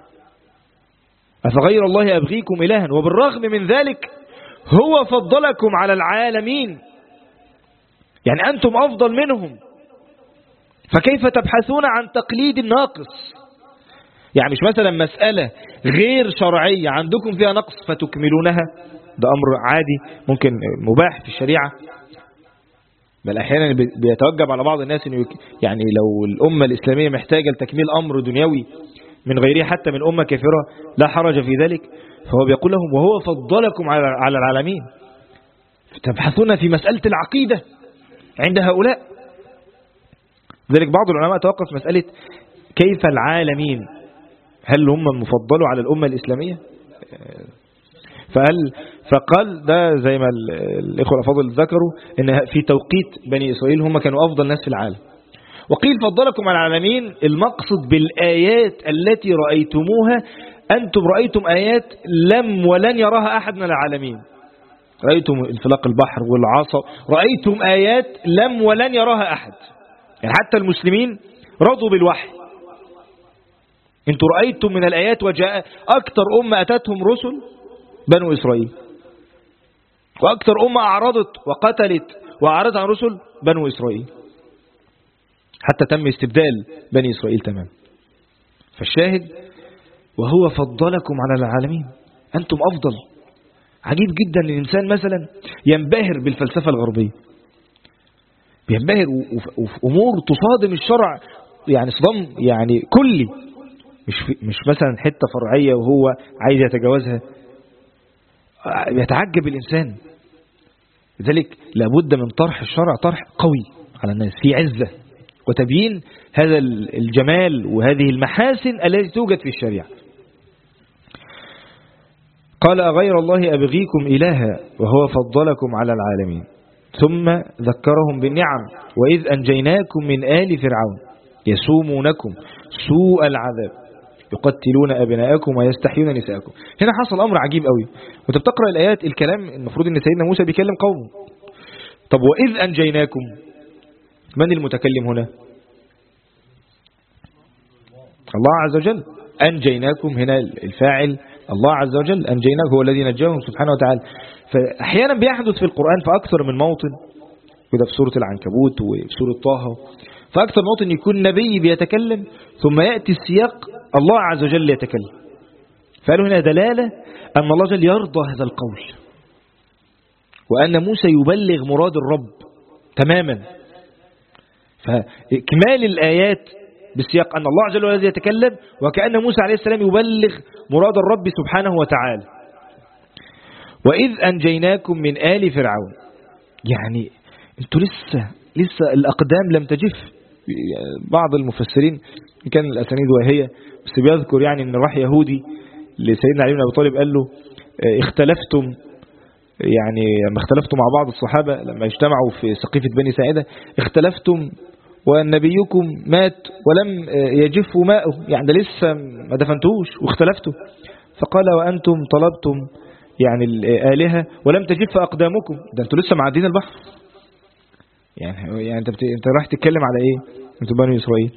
أفغير الله أبغيكم إلها؟ وبالرغم من ذلك هو فضلكم على العالمين، يعني أنتم أفضل منهم، فكيف تبحثون عن تقليد الناقص؟ يعني مش مثلا مسألة غير شرعية عندكم فيها نقص فتكملونها، ده أمر عادي ممكن مباح في الشريعة، بل أحيانا بيتوجب على بعض الناس إنه يعني لو الأمة الإسلامية محتاجة لتكميل أمر دنيوي من غيره حتى من أمة كافرة لا حرج في ذلك، فهو بيقول لهم وهو فضلكم على العالمين. تبحثون في مسألة العقيدة عند هؤلاء. ذلك بعض العلماء توقف مسألة كيف العالمين، هل هم المفضلوا على الأمة الإسلامية؟ فقال ده زي ما الإخوة الأفاضل ذكروا إن في توقيت بني إسرائيل هم كانوا أفضل ناس في العالم. وقيل فضلكم على العالمين المقصد بالآيات التي رأيتموها، أنتم رأيتم آيات لم ولن يراها أحد من العالمين. رأيتم انفلاق البحر والعصا، رأيتم آيات لم ولن يراها أحد، يعني حتى المسلمين رضوا بالوحي. انتم رأيتم من الآيات، وجاء أكثر أمة أتتهم رسل بنو إسرائيل، وأكثر أمة أعرضت وقتلت وأعرضت عن رسل بنو إسرائيل، حتى تم استبدال بني إسرائيل تمام. فالشاهد وهو فضلكم على العالمين، أنتم أفضل. عجيب جدا الإنسان مثلا ينبهر بالفلسفة الغربية، بينبهر وفي أمور تصادم الشرع، يعني صدام يعني كلي، مش مثلا حتة فرعية وهو عايز يتجاوزها. يتعجب الإنسان. لذلك لابد من طرح الشرع طرح قوي على الناس في عزة، وتبيين هذا الجمال وهذه المحاسن التي توجد في الشريعة. قال أغير الله أبغيكم إلها وهو فضلكم على العالمين، ثم ذكرهم بالنعم: وإذ أنجيناكم من آل فرعون يسومونكم سوء العذاب يقتلون أبناءكم ويستحيون نساءكم. هنا حصل أمر عجيب قوي، وانت بتقرأ الآيات الكلام المفروض أن سيدنا موسى بيكلم قومه. طب وإذ أنجيناكم، من المتكلم هنا؟ الله عز وجل. أنجيناكم هنا الفاعل الله عز وجل، أنجيناكم هو الذي نجاهم سبحانه وتعالى. فأحيانا بيحدث في القرآن في أكثر من موطن، وده في سورة العنكبوت وفي سورة طه، فأكثر موطن يكون نبي بيتكلم ثم يأتي السياق الله عز وجل يتكلم. فقالوا هنا دلالة أن الله جل يرضى هذا القول، وأن موسى يبلغ مراد الرب تماما. فإكمال الآيات بالسياق أن الله جل وعلا يتكلم، وكأن موسى عليه السلام يبلغ مراد الرب سبحانه وتعالى. وإذ أنجيناكم من آل فرعون، يعني انتوا لسه الأقدام لم تجف، بعض المفسرين كان الأسانيد وهي بس بيذكر يعني أن راح يهودي لسيدنا علي بن أبي طالب قال له اختلفتم، يعني لما اختلفتم مع بعض الصحابة لما اجتمعوا في سقيفة بني ساعدة اختلفتم ونبيكم مات ولم يجف ماءه، يعني ده لسه ما دفنتوش واختلفتوا. فقال وأنتم طلبتم يعني الآلهة ولم تجف أقدامكم، ده أنتوا لسه معدين البحر. يعني أنت راح تتكلم على إيه أنتوا بني إسرائيل؟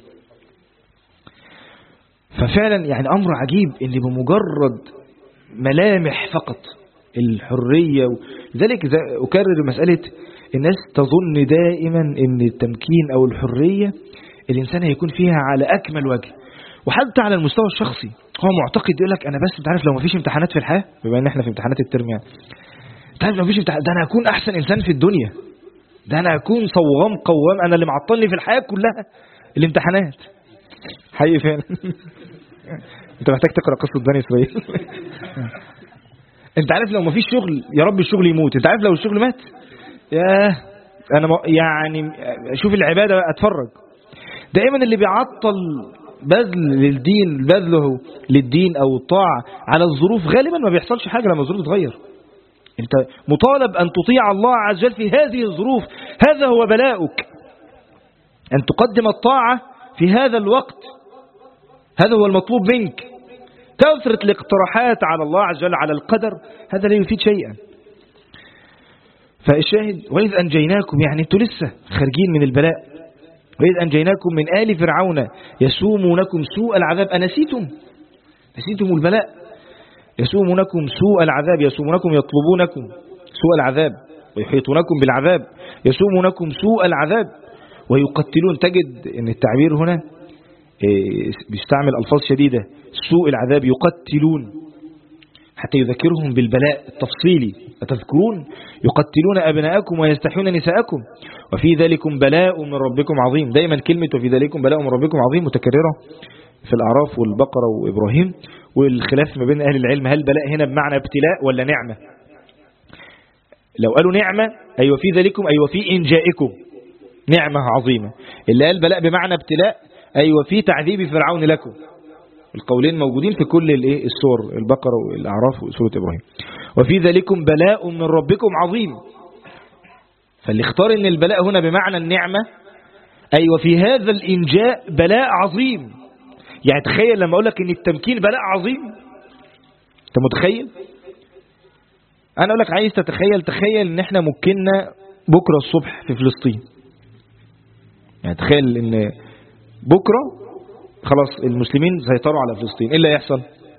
ففعلا يعني أمر عجيب إن بمجرد ملامح فقط الحرية. ذلك أكرر مسألة الناس تظن دائما إن التمكين أو الحرية الإنسان هيكون فيها على أكمل وجه، وحتى على المستوى الشخصي هو معتقد يقول لك أنا بس بتعرف لو ما فيش امتحانات في الحياة، بما إن إحنا في امتحانات الترم يعني تعرف لو ما فيش امتحانات ده أنا أكون أحسن إنسان في الدنيا، ده أنا أكون صوام قوام، أنا اللي معطلني في الحياة كلها الامتحانات. حقيقي فعلا أنت محتاج تقرأ قصة بني إسرائيل. أنت عارف لو ما فيش شغل يا رب الشغل يموت، أنت عارف لو الشغل مات ياه أنا يعني شوف العبادة أتفرج. دائما اللي بيعطل بذل للدين بذله للدين أو الطاعة على الظروف غالبا ما بيحصلش حاجة لما الظروف تتغير. أنت مطالب أن تطيع الله عز وجل في هذه الظروف، هذا هو بلاؤك، أن تقدم الطاعة في هذا الوقت، هذا هو المطلوب منك. كثرة الاقتراحات على الله عز وجل على القدر هذا لا يفيد شيئا. فالشاهد وإذ أنجيناكم، يعني أنتوا لسه خارجين من البلاء. وإذ أنجيناكم من آل فرعون يسومونكم سوء العذاب، نسيتم البلاء. يسومونكم سوء العذاب، يسومونكم يطلبونكم سوء العذاب ويحيطونكم بالعذاب، يسومونكم سوء العذاب ويقتلون. تجد أن التعبير هنا بيستعمل ألفاظ شديدة، سوء العذاب يقتلون، حتى يذكرهم بالبلاء التفصيلي. أتذكرون يقتلون أبناءكم ويستحيون نساءكم وفي ذلكم بلاء من ربكم عظيم. دايما كلمة وفي ذلكم بلاء من ربكم عظيم متكررة في الأعراف والبقرة وإبراهيم، والخلاف ما بين أهل العلم هل بلاء هنا بمعنى ابتلاء ولا نعمة. لو قالوا نعمة أيوة في ذلكم أيوة في إنجائكم نعمة عظيمة، اللي قال بلاء بمعنى ابتلاء أيوة في تعذيب فرعون لكم. القولين موجودين في كل السور، البقرة والأعراف وسورة إبراهيم. وفي ذلكم بلاء من ربكم عظيم، فاللي اختار ان البلاء هنا بمعنى النعمة أيوة في هذا الإنجاء بلاء عظيم. يعني تخيل لما أقول لك ان التمكين بلاء عظيم، انت متخيل؟ أنا أقول لك عايز تخيل ان احنا ممكننا بكرة الصبح في فلسطين. يعني تخيل ان بكرة خلاص المسلمين سيطروا على فلسطين، ايه اللي هيحصل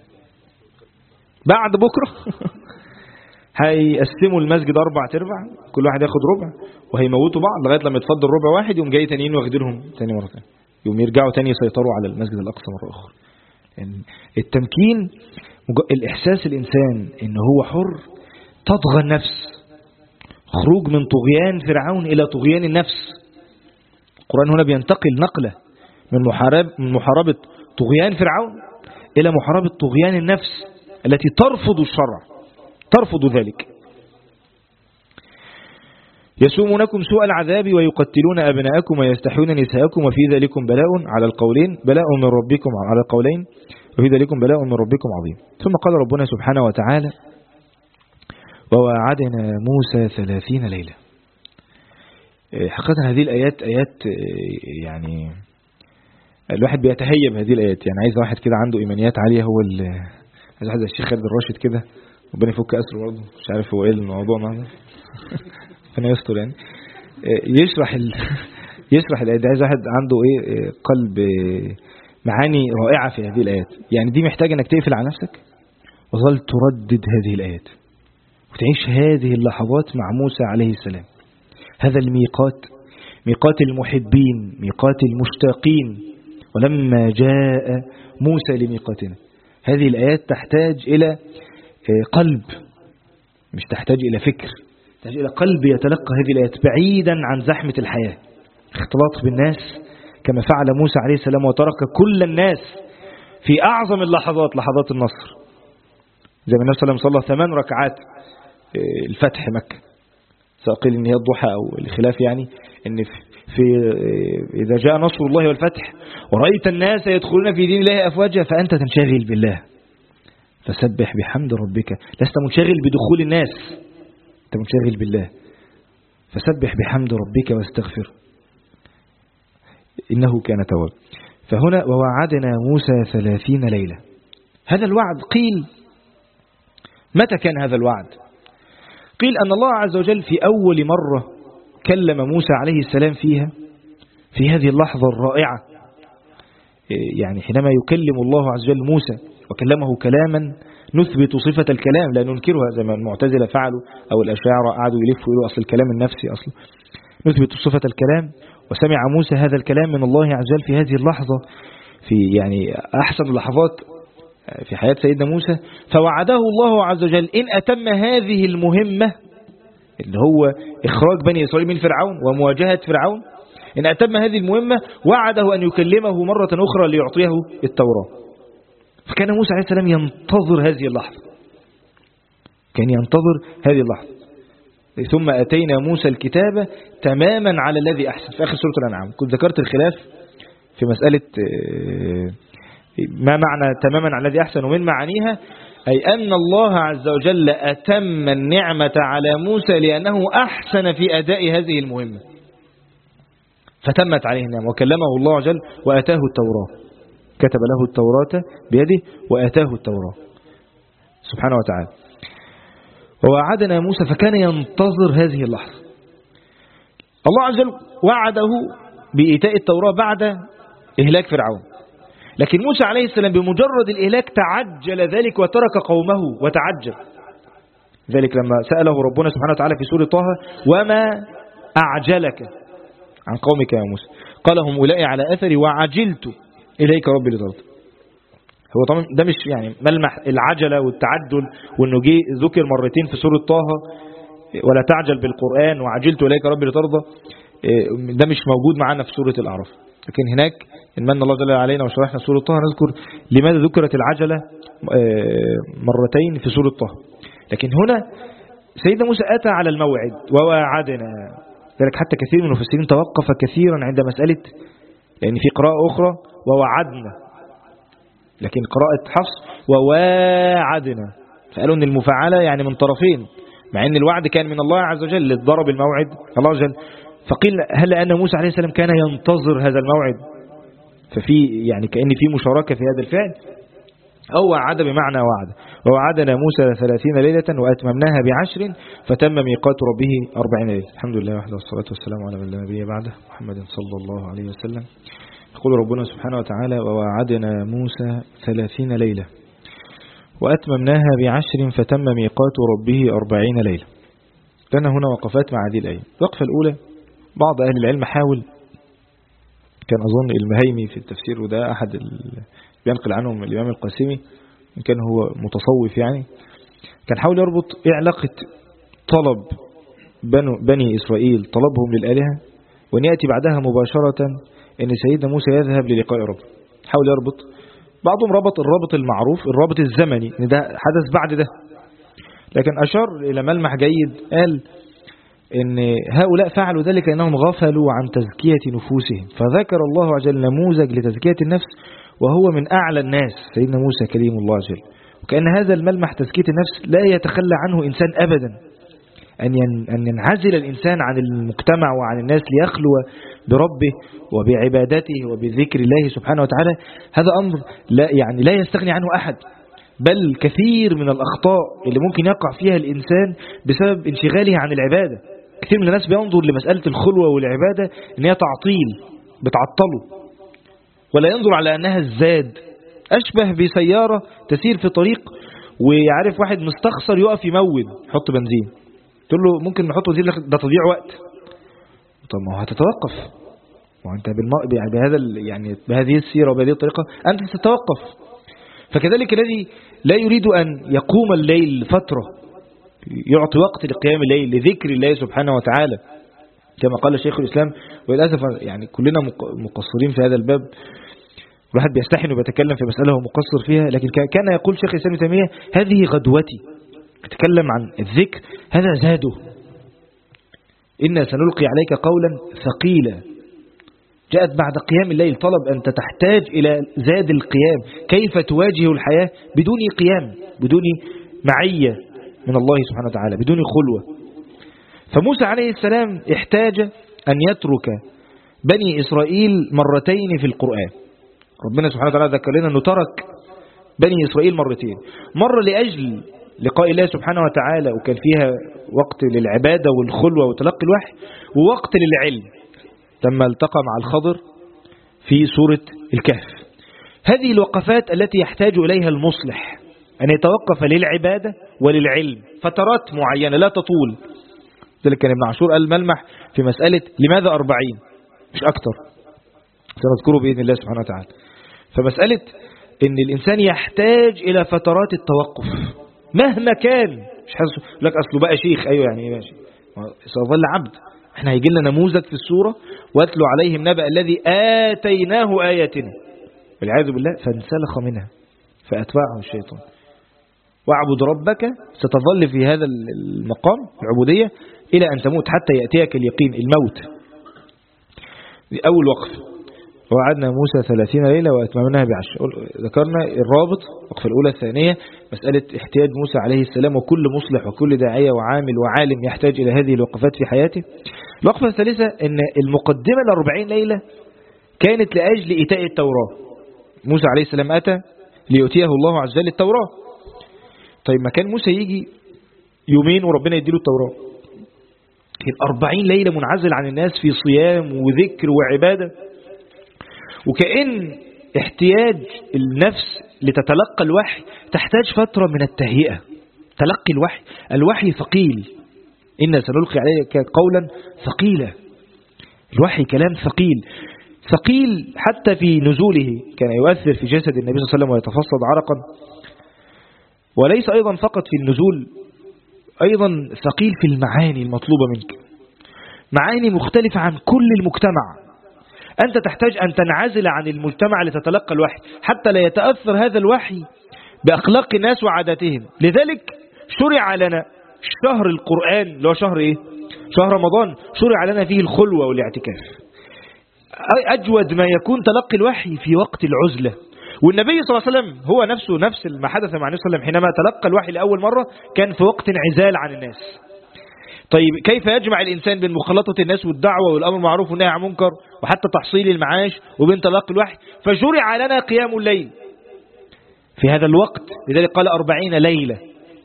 بعد بكرة؟ هيقسموا المسجد 4/4، كل واحد ياخد ربع وهيموتوا بعض لغاية لما يتفضل ربع واحد، يوم جاي تانيين واخدينهم تاني مرة تانية، يوم يرجعوا تاني يسيطروا على المسجد الأقصى مرة أخرى. يعني التمكين الإحساس الإنسان إنه هو حر، تطغى النفس، خروج من طغيان فرعون إلى طغيان النفس. القرآن هنا بينتقل نقلة من محاربة طغيان فرعون إلى محاربة طغيان النفس التي ترفض الشرع، ترفض ذلك. يسومونكم سوء العذاب ويقتلون أبناءكم ويستحيون نساءكم وفي ذلكم بلاء على القولين، بلاء من ربكم على القولين وفي ذلكم بلاء من ربكم عظيم. ثم قال ربنا سبحانه وتعالى ووعدنا موسى 30 ليلة. حقيقة هذه الآيات آيات يعني الواحد بيتهيب هذه الآيات، يعني عايز واحد كده عنده إيمانيات عالية، هو عايز واحد زي الشيخ خالد الراشد كده ربنا يفك أسره برضه، مش عارف هو ايه الموضوع معنا ربنا يستر يعني، يشرح الآيات دي. عايز واحد عنده ايه قلب معاني رائعة في هذه الآيات. يعني دي محتاج انك تقفل على نفسك وظل تردد هذه الآيات وتعيش هذه اللحظات مع موسى عليه السلام. هذا الميقات، ميقات المحبين، ميقات المشتاقين. ولما جاء موسى لميقاتنا، هذه الآيات تحتاج إلى قلب، مش تحتاج إلى فكر، تحتاج إلى قلب يتلقى هذه الآيات بعيدا عن زحمة الحياة، اختلاط بالناس كما فعل موسى عليه السلام وترك كل الناس في أعظم اللحظات، لحظات النصر. زي ما النبي صلى الله عليه وسلم صلى 8 ركعات الفتح مكة، سأقول إن هي الضحى أو الخلاف، يعني إن إذا جاء نصر الله والفتح ورأيت الناس يدخلون في دين الله أفواجا فأنت تنشغل بالله فسبح بحمد ربك. لست منشغل بدخول الناس، أنت منشغل بالله. فسبح بحمد ربك واستغفر إنه كان توابا. فهنا ووعدنا موسى 30 ليلة. هذا الوعد قيل متى كان هذا الوعد؟ قيل أن الله عز وجل في أول مرة كلم موسى عليه السلام فيها في هذه اللحظة الرائعة، يعني حينما يكلم الله عز وجل موسى وكلمه كلاما نثبت صفة الكلام لا ننكرها زي ما المعتزلة فعلوا أو الأشاعرة قعدوا يلفوا يقولوا أصل الكلام النفسي أصلا، نثبت صفة الكلام. وسمع موسى هذا الكلام من الله عز وجل في هذه اللحظة، في يعني أحسن اللحظات في حياة سيدنا موسى. فوعده الله عز وجل إن أتم هذه المهمة اللي هو إخراج بني إسرائيل من فرعون ومواجهة فرعون، إن أتم هذه المهمة وعده أن يكلمه مرة أخرى ليعطيه التوراة. فكان موسى عليه السلام ينتظر هذه اللحظة، كان ينتظر هذه اللحظة. ثم أتينا موسى الكتاب تماما على الذي أحسن في آخر سورة الأنعام. كنت ذكرت الخلاف في مسألة ما معنى تماما على الذي أحسن، ومن معانيها أي أن الله عز وجل أتم النعمة على موسى لأنه أحسن في أداء هذه المهمة فتمت عليه النعمة وكلمه الله عز وجل وآتاه التوراة، كتب له التوراة بيده وآتاه التوراة سبحانه وتعالى. ووعدنا موسى فكان ينتظر هذه اللحظة. الله عز وجل وعده بإيتاء التوراة بعد إهلاك فرعون، لكن موسى عليه السلام بمجرد الإهلاك تعجل ذلك وترك قومه وتعجل ذلك لما سأله ربنا سبحانه وتعالى في سورة طه وما أعجلك عن قومك يا موسى قال هم أولئك على أثري وعجلت إليك ربي لترضى. هو طبعا ده مش يعني ملمح العجلة والتعجل وأنه جه ذكر مرتين في سورة طه ولا تعجل بالقرآن وعجلت إليك ربي لترضى، ده مش موجود معنا في سورة الأعراف. لكن هناك إن من الله جل علينا وشرحنا سورة طه نذكر لماذا ذكرت العجلة مرتين في سورة طه. لكن هنا سيدنا موسى أتى على الموعد ووعدنا، ذلك حتى كثير من المفسرين توقف كثيرا عند مسألة، لأن في قراءة أخرى ووعدنا، لكن قراءة حفص وواعدنا، فقالوا أن المفاعلة يعني من طرفين، مع أن الوعد كان من الله عز وجل اللي ضرب الموعد الله عز وجل. فقيل هل أن موسى عليه السلام كان ينتظر هذا الموعد، ففي يعني كأن في مشاركة في هذا الفعل، أو وعد بمعنى وعد. ووعدنا موسى 30 ليلة وأتممناها ب10 فتم ميقات ربه 40 ليلة. الحمد لله وحده والصلاة والسلام على من لا نبي بعده محمد صلى الله عليه وسلم. يقول ربنا سبحانه وتعالى ووعدنا موسى 30 ليلة وأتممناها ب10 فتم ميقات ربه 40 ليلة. لنا هنا وقفات مع هذه الآية. الوقفة الأولى بعض أهل العلم حاول، كان أظن المهيمي في التفسير وده أحد بينقل عنهم الإمام القاسمي إن كان هو متصوف، يعني كان حاول يربط إيه علاقة طلب بني إسرائيل طلبهم للآلهة وأن يأتي بعدها مباشرة أن سيدنا موسى يذهب للقاء ربه. حاول يربط، بعضهم ربط الرابط المعروف الرابط الزمني أن ده حدث بعد ده، لكن أشار إلى ملمح جيد، قال إن هؤلاء فعلوا ذلك لأنهم غفلوا عن تزكية نفوسهم، فذكر الله عز وجل نموذج لتزكية النفس وهو من أعلى الناس سيدنا موسى كليم الله عز وجل. وكأن هذا الملمح تزكية النفس لا يتخلى عنه إنسان أبدا، أن ينعزل الإنسان عن المجتمع وعن الناس ليخلو بربه وبعبادته وبذكر الله سبحانه وتعالى. هذا أمر لا يستغني عنه أحد، بل كثير من الأخطاء اللي ممكن يقع فيها الإنسان بسبب انشغاله عن العبادة. كثير من الناس بينظر لمسألة الخلوة والعبادة إن هي تعطيل بتعطله، ولا ينظر على أنها الزاد. أشبه بسيارة تسير في طريق ويعرف واحد مستخسر يقف يمود يحط بنزين، تقول له ممكن نحط بنزين، ده تضيع وقت. طب ما هو هتتوقف، وانت يعني بهذه السيرة وبهذه الطريقة أنت ستتوقف. فكذلك الذي لا يريد أن يقوم الليل فترة يعطي وقت لقيام الليل لذكر الله سبحانه وتعالى كما قال شيخ الإسلام. وللأسف يعني كلنا مقصرين في هذا الباب، الواحد بيستحن وبيتكلم في مسألة هو مقصر فيها، لكن كان يقول شيخ الإسلام ابن تيمية هذه غدوتي، يتكلم عن الذكر، هذا زاده. إنا سنلقي عليك قولا ثقيلا. جاءت بعد قيام الليل، طلب أنت تحتاج إلى زاد القيام. كيف تواجه الحياة بدون قيام، بدون معية من الله سبحانه وتعالى، بدون خلوة؟ فموسى عليه السلام احتاج أن يترك بني إسرائيل مرتين في القرآن. ربنا سبحانه وتعالى ذكر لنا أنه ترك بني إسرائيل مرتين، مرة لأجل لقاء الله سبحانه وتعالى وكان فيها وقت للعبادة والخلوة وتلقي الوحي، ووقت للعلم لما التقى مع الخضر في سورة الكهف. هذه الوقفات التي يحتاج إليها المصلح أن يتوقف للعبادة وللعلم فترات معينة لا تطول. ذلك كان ابن عاشور قال الملمح في مسألة لماذا 40 مش أكتر، سنذكره بإذن الله سبحانه وتعالى. فمسألة إن الإنسان يحتاج إلى فترات التوقف مهما كان، مش حاسس لك أصله بقى شيخ، أيوة يعني ماشي سيظل عبد. احنا هيجي لنا نموذج في السورة واتلو عليهم نبأ الذي آتيناه آياتنا والعياذ بالله فانسلخ منها فأتبعه الشيطان. واعبد ربك، ستظل في هذا المقام العبودية إلى أن تموت حتى يأتيك اليقين، الموت. أول وقف وعدنا موسى 30 ليلة وأتممناها ب10. ذكرنا الرابط الوقفة الأولى الثانية مسألة احتياج موسى عليه السلام، وكل مصلح وكل داعية وعامل وعالم يحتاج إلى هذه الوقفات في حياته. الوقفة الثالثة أن المقدمة 40 ليلة كانت لأجل إيتاء التوراة. موسى عليه السلام أتى ليؤتيه الله عز وجل التوراة. طيب ما كان موسى يجي يومين وربنا يديله التوراة، 40 ليلة منعزل عن الناس في صيام وذكر وعبادة. وكأن احتياج النفس لتتلقى الوحي تحتاج فترة من التهيئة. تلقي الوحي ثقيل، إنا سنلقي عليك قولا ثقيلا. الوحي كلام ثقيل حتى في نزوله كان يؤثر في جسد النبي صلى الله عليه وسلم ويتفصد عرقا. وليس أيضا فقط في النزول، أيضا ثقيل في المعاني المطلوبة منك، معاني مختلفة عن كل المجتمع. أنت تحتاج أن تنعزل عن المجتمع لتتلقى الوحي حتى لا يتأثر هذا الوحي بأخلاق الناس وعاداتهم. لذلك شرع لنا شهر القرآن اللي هو شهر إيه؟ شهر رمضان. شرع لنا فيه الخلوة والاعتكاف. أجود ما يكون تلقي الوحي في وقت العزلة. والنبي صلى الله عليه وسلم هو نفس ما حدث مع النبي صلى الله عليه وسلم حينما تلقى الوحي لأول مرة كان في وقت انعزال عن الناس. طيب كيف يجمع الإنسان بين مخالطة الناس والدعوة والأمر معروف والنهي عن منكر وحتى تحصيل المعاش وبين تلقي الوحي؟ فشرع لنا قيام الليل في هذا الوقت. لذلك قال 40 ليلة.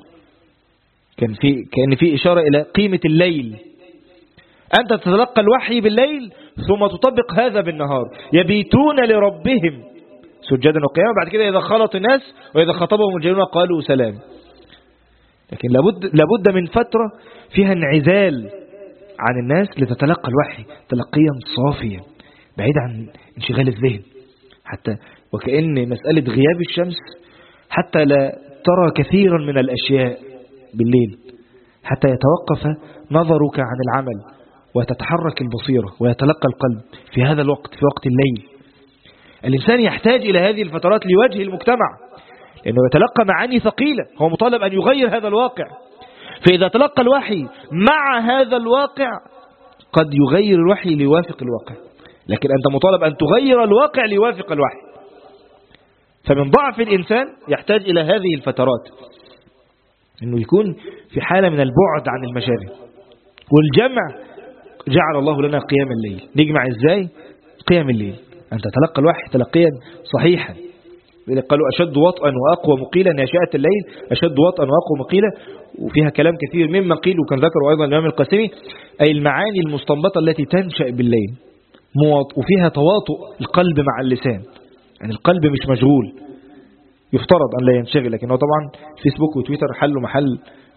كان في إشارة إلى قيمة الليل. أنت تتلقى الوحي بالليل ثم تطبق هذا بالنهار. يبيتون لربهم سجدا وقياما. بعد كده إذا خلط الناس وإذا خطبهم الجاهلون قالوا سلام. لكن لابد من فترة فيها انعزال عن الناس لتتلقى الوحي تلقيا صافيا بعيد عن انشغال الذهن، حتى وكأن مسألة غياب الشمس حتى لا ترى كثيرا من الأشياء بالليل، حتى يتوقف نظرك عن العمل وتتحرك البصيرة ويتلقى القلب في هذا الوقت، في وقت الليل. الإنسان يحتاج إلى هذه الفترات لوجه المجتمع، لأنه يتلقى معاني ثقيلة، هو مطالب أن يغير هذا الواقع. فإذا تلقى الوحي مع هذا الواقع قد يغير الوحي ليوافق الواقع، لكن أنت مطالب أن تغير الواقع ليوافق الوحي. فمن ضعف الإنسان يحتاج إلى هذه الفترات، أنه يكون في حالة من البعد عن المشاغل. والجمع جعل الله لنا قيام الليل. نجمع إزاي؟ قيام الليل أن تتلقى الوحي تلقيا صحيحا. قالوا أشد وطئا وأقوى مقيلا ناشئة الليل، أشد وطئا وأقوى مقيلا، وفيها كلام كثير مما قيل وكان ذكره أيضا الإمام القاسمي، أي المعاني المستنبطة التي تنشأ بالليل، وفيها تواطؤ القلب مع اللسان، يعني القلب مش مشغول، يفترض أن لا ينشغل. لكن هو طبعا فيسبوك وتويتر حلوا محل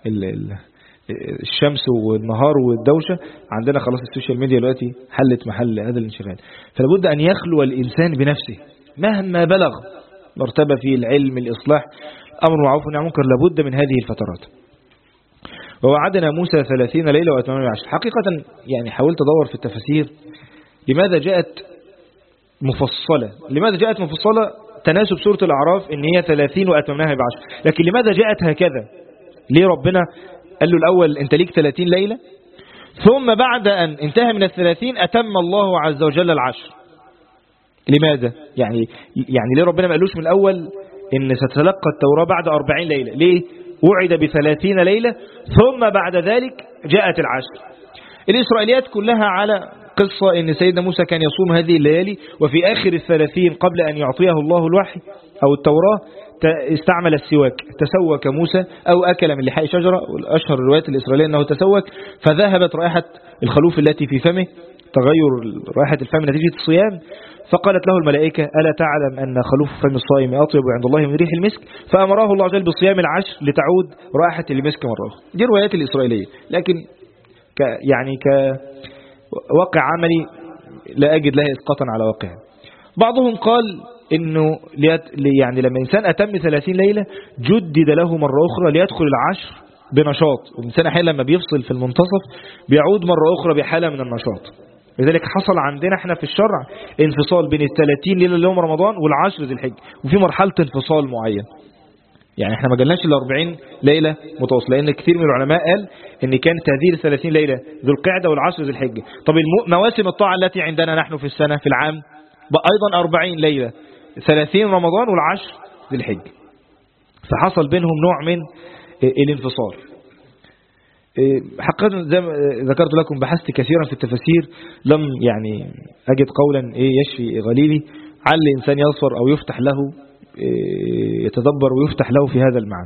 الشمس والنهار والدوشة، عندنا خلاص السوشيال ميديا دلوقتي حلت محل هذا الانشغال. فلابد أن يخلو الإنسان بنفسه مهما بلغ مرتبة في العلم، الإصلاح، أمر معروف والنهي عن المنكر، لابد من هذه الفترات. ووعدنا موسى 30 ليلة وأتممناها ب10. حقيقة يعني حاولت أدور في التفاسير لماذا جاءت مفصلة. لماذا جاءت مفصلة؟ تناسب سورة الأعراف إن هي 30 وأتممناها ب10، لكن لماذا جاءت هكذا؟ ليه ربنا قال له الأول أنت ليك 30 ليلة ثم بعد أن انتهى من 30 أتم الله عز وجل العشر. لماذا؟ يعني ليه ربنا ما قالوش من الأول إن ستتلقى التوراة بعد 40 ليلة؟ ليه وعد ب30 ليلة ثم بعد ذلك جاءت العشر؟ الإسرائيليات كلها على قصة إن سيدنا موسى كان يصوم هذه الليالي، وفي آخر 30 قبل أن يعطيه الله الوحي أو التوراة استعمل السواك، تسوك موسى أو أكل من لحاء شجرة، والأشهر الروايات الإسرائيلية أنه تسوك فذهبت رائحة الخلوف التي في فمه، تغير رائحة الفم نتيجة الصيام، فقالت له الملائكة ألا تعلم أن خلوف فم الصائم أطيب عند الله من ريح المسك؟ فأمره الله عز وجل بصيام العشر لتعود رائحة المسك مرة أخرى. دي الروايات الإسرائيلية، لكن كواقع عملي لا أجد لها إسقاطا على واقعها. بعضهم قال إنه يعني لما الإنسان أتم 30 ليلة جدد له مرة أخرى ليدخل العشر بنشاط، والإنسان أحيانا لما بيفصل في المنتصف بيعود مرة أخرى بحالة من النشاط. لذلك حصل عندنا احنا في الشرع انفصال بين 30 ليلة اللي هم رمضان والعشر ذي الحجة، وفي مرحلة انفصال معين. يعني احنا ما جالناش ال 40 ليلة متواصلة، لأن كثير من العلماء قال ان كانت هذه 30 ليلة ذو القعدة والعشر ذي الحجة. طب مواسم الطاعة التي عندنا نحن في السنة في العام أيضا 40 ليلة، 30 رمضان والعشر ذي الحجة، فحصل بينهم نوع من الانفصال. حقيقة زي ما ذكرت لكم بحثت كثيرا في التفاسير، لم يعني أجد قولا يشفي غليلي على الإنسان يصفر أو يفتح له يتدبر ويفتح له في هذا المعنى.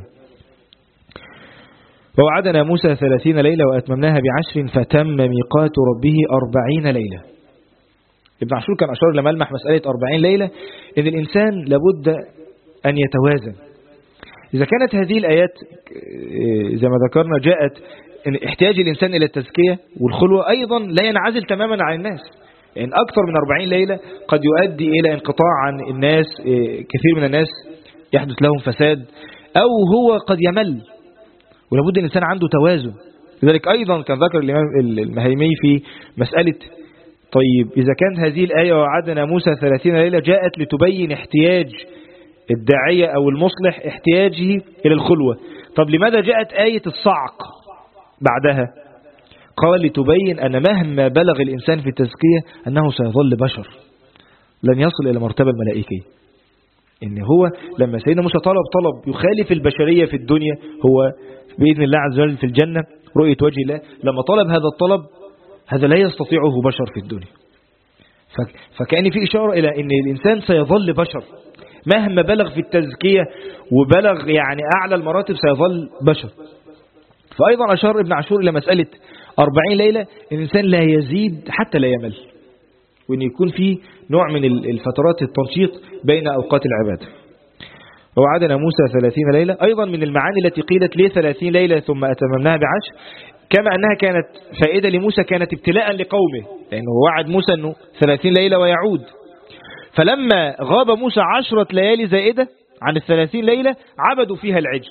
ووعدنا موسى 30 ليلة وأتممناها ب10 فتم ميقات ربه 40 ليلة. ابن عاشور كان أشار لما ألمح مسألة 40 ليلة إن الإنسان لابد أن يتوازن. إذا كانت هذه الآيات زي ما ذكرنا جاءت إن احتياج الإنسان إلى التزكية والخلوة أيضا لا ينعزل تماما عن الناس، يعني أكثر من 40 ليلة قد يؤدي إلى انقطاع عن الناس، كثير من الناس يحدث لهم فساد أو هو قد يمل، ولابد الإنسان عنده توازن. لذلك أيضا كان ذكر الإمام المهيمي في مسألة طيب إذا كانت هذه الآية وعدنا موسى 30 ليلة جاءت لتبين احتياج الداعية أو المصلح احتياجه إلى الخلوة، طب لماذا جاءت آية الصعق بعدها؟ قال لتبين أن مهما بلغ الإنسان في التزكية أنه سيظل بشر لن يصل إلى مرتبة الملائكية. إن هو لما سيدنا موسى طلب يخالف البشرية في الدنيا، هو بإذن الله عز وجل في الجنة رؤية وجه الله، لما طلب هذا الطلب هذا لا يستطيعه بشر في الدنيا. فكأن في إشارة إلى أن الإنسان سيظل بشر مهما بلغ في التزكية وبلغ يعني أعلى المراتب سيظل بشر. فأيضا أشار ابن عاشور إلى مسألة 40 ليلة الإنسان لا يزيد حتى لا يمل، وأن يكون في نوع من الفترات التنشيط بين أوقات العبادة. ووعدنا موسى 30 ليلة أيضا من المعاني التي قيلت ليه 30 ليلة ثم أتممناها ب10، كما أنها كانت فائدة لموسى كانت ابتلاء لقومه، لأنه وعد موسى أنه 30 ليلة ويعود. فلما غاب موسى 10 ليالي زائدة عن 30 ليلة عبدوا فيها العجل.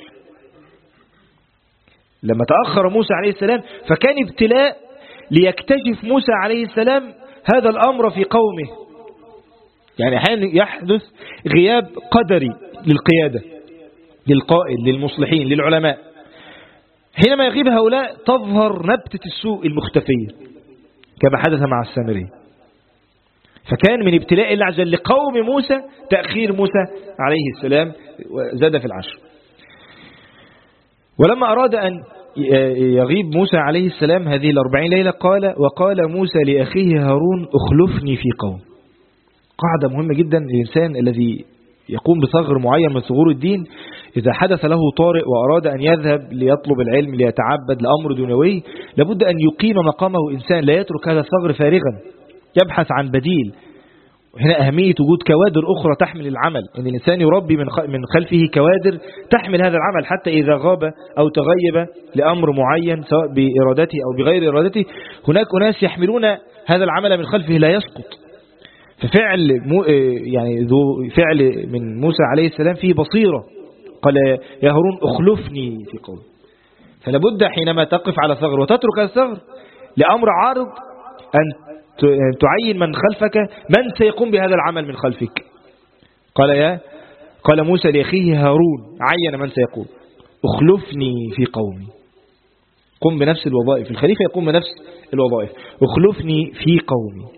لما تأخر موسى عليه السلام فكان ابتلاء ليكتشف موسى عليه السلام هذا الأمر في قومه. يعني أحيانا يحدث غياب قدري للقيادة، للقائد، للمصلحين، للعلماء. حينما يغيب هؤلاء تظهر نبتة السوء المختفية كما حدث مع السامري. فكان من ابتلاء الله عز وجل لقوم موسى تأخير موسى عليه السلام زاد في العشر. ولما أراد أن يغيب موسى عليه السلام هذه 40 ليلة وقال موسى لأخيه هارون اخلفني في قوم. قاعدة مهمة جدا للإنسان الذي يقوم بثغر معين من ثغور الدين، إذا حدث له طارئ وأراد أن يذهب ليطلب العلم ليتعبد لأمر دنيوي لابد أن يقيم مقامه إنسان لا يترك هذا الثغر فارغا، يبحث عن بديل. هنا أهمية وجود كوادر أخرى تحمل العمل، أن الإنسان يربي من خلفه كوادر تحمل هذا العمل حتى إذا غاب أو تغيب لأمر معين سواء بإرادته أو بغير إرادته هناك أناس يحملون هذا العمل من خلفه لا يسقط. ففعل يعني ذو فعل من موسى عليه السلام فيه بصيرة، قال يا هارون اخلفني في قوم. فلابد حينما تقف على ثغر وتترك الثغر لأمر عارض أن تعين من خلفك من سيقوم بهذا العمل من خلفك. قال موسى لأخيه هارون عين من سيقوم اخلفني في قومي. قم بنفس الوظائف. الخليفة يقوم بنفس الوظائف. اخلفني في قومي.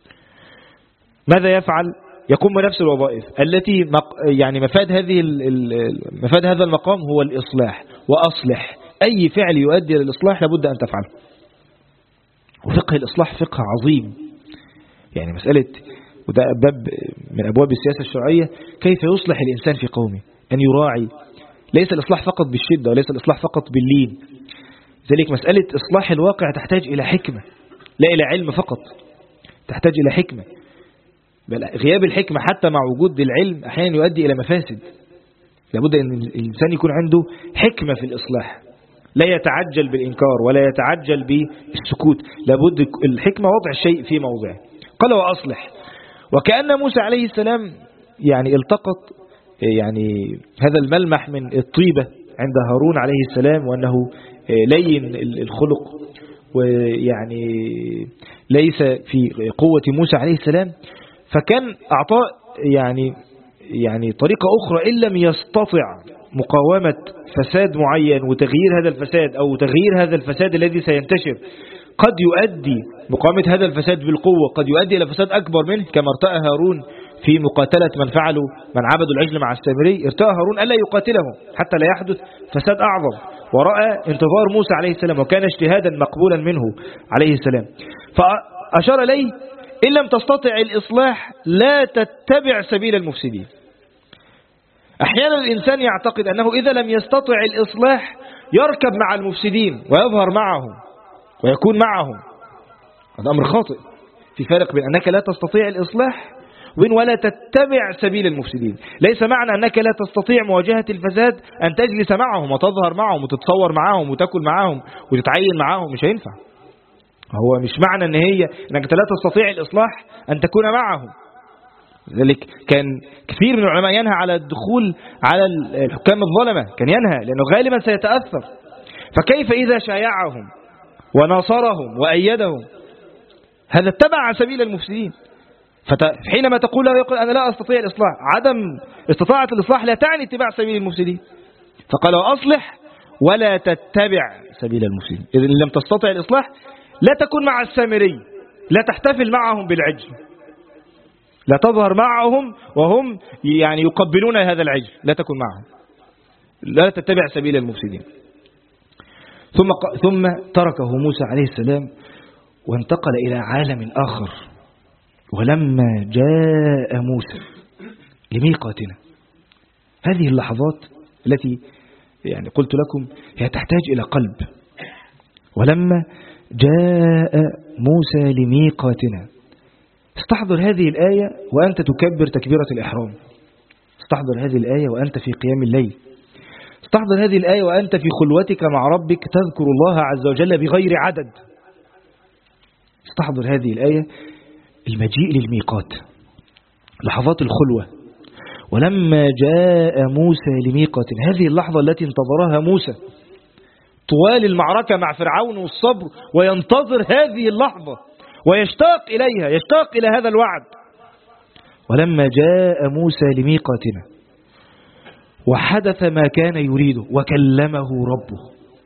ماذا يفعل؟ يقوم بنفس الوظائف التي يعني مفاد هذا المقام هو الإصلاح. وأصلح، أي فعل يؤدي للإصلاح لابد أن تفعله. وفقه الإصلاح فقه عظيم، يعني مسألة، وده باب من أبواب السياسة الشرعية، كيف يصلح الإنسان في قومه، أن يراعي ليس الإصلاح فقط بالشدة وليس الإصلاح فقط باللين. ذلك مسألة إصلاح الواقع تحتاج إلى حكمة لا إلى علم فقط، تحتاج إلى حكمة. بل غياب الحكمة حتى مع وجود العلم أحيانا يؤدي إلى مفاسد. لابد أن الإنسان يكون عنده حكمة في الإصلاح، لا يتعجل بالإنكار ولا يتعجل بالسكوت. لابد الحكمة وضع الشيء في موضعه. قال وأصلح. وكأن موسى عليه السلام يعني التقط يعني هذا الملمح من الطيبة عند هارون عليه السلام، وأنه لين الخلق ويعني ليس في قوة موسى عليه السلام، فكان أعطاه يعني طريقة أخرى إن لم يستطع مقاومة فساد معين وتغيير هذا الفساد أو تغيير هذا الفساد الذي سينتشر. قد يؤدي مقاومة هذا الفساد بالقوة قد يؤدي إلى فساد أكبر منه، كما ارتأى هارون في مقاتلة من عبدوا العجل مع السامري. ارتأى هارون ألا يقاتلهم حتى لا يحدث فساد أعظم، ورأى انتظار موسى عليه السلام وكان اجتهادا مقبولا منه عليه السلام. فأشار إليه إن لم تستطع الإصلاح لا تتبع سبيل المفسدين. أحيانا الإنسان يعتقد أنه إذا لم يستطع الإصلاح يركب مع المفسدين ويظهر معهم ويكون معهم. هذا أمر خاطئ. في فرق بين أنك لا تستطيع الإصلاح وبين ولا تتبع سبيل المفسدين. ليس معنى أنك لا تستطيع مواجهة الفساد أن تجلس معهم وتظهر معهم وتتصور معهم وتأكل معهم وتتعين معهم. مش هينفع. هو مش معنى أنك لا تستطيع الإصلاح أن تكون معهم. لذلك كان كثير من العلماء ينهى على الدخول على الحكام الظلمة، كان ينهى لأنه غالبا سيتأثر. فكيف إذا شايعهم وناصرهم وأيدهم؟ هذا اتبع سبيل المفسدين. فحينما تقول له يقول أنا لا أستطيع الإصلاح، عدم استطاعة الإصلاح لا تعني اتباع سبيل المفسدين. فقال وأصلح ولا تتبع سبيل المفسدين. إذن لم تستطع الإصلاح لا تكن مع السامري، لا تحتفل معهم بالعجل، لا تظهر معهم وهم يعني يقبلون هذا العجل، لا تكن معهم، لا تتبع سبيل المفسدين. ثم تركه موسى عليه السلام وانتقل إلى عالم آخر. ولما جاء موسى لميقاتنا، هذه اللحظات التي يعني قلت لكم هي تحتاج إلى قلب. ولما جاء موسى لميقاتنا، استحضر هذه الآية وأنت تكبر تكبيرة الإحرام. استحضر هذه الآية وأنت في قيام الليل. استحضر هذه الآية وأنت في خلوتك مع ربك تذكر الله عز وجل بغير عدد. استحضر هذه الآية، المجيء للميقات، لحظات الخلوة. ولما جاء موسى لميقاتنا، هذه اللحظة التي انتظرها موسى طوال المعركة مع فرعون والصبر، وينتظر هذه اللحظة ويشتاق إليها، يشتاق إلى هذا الوعد. ولما جاء موسى لميقاتنا وحدث ما كان يريده وكلمه ربه.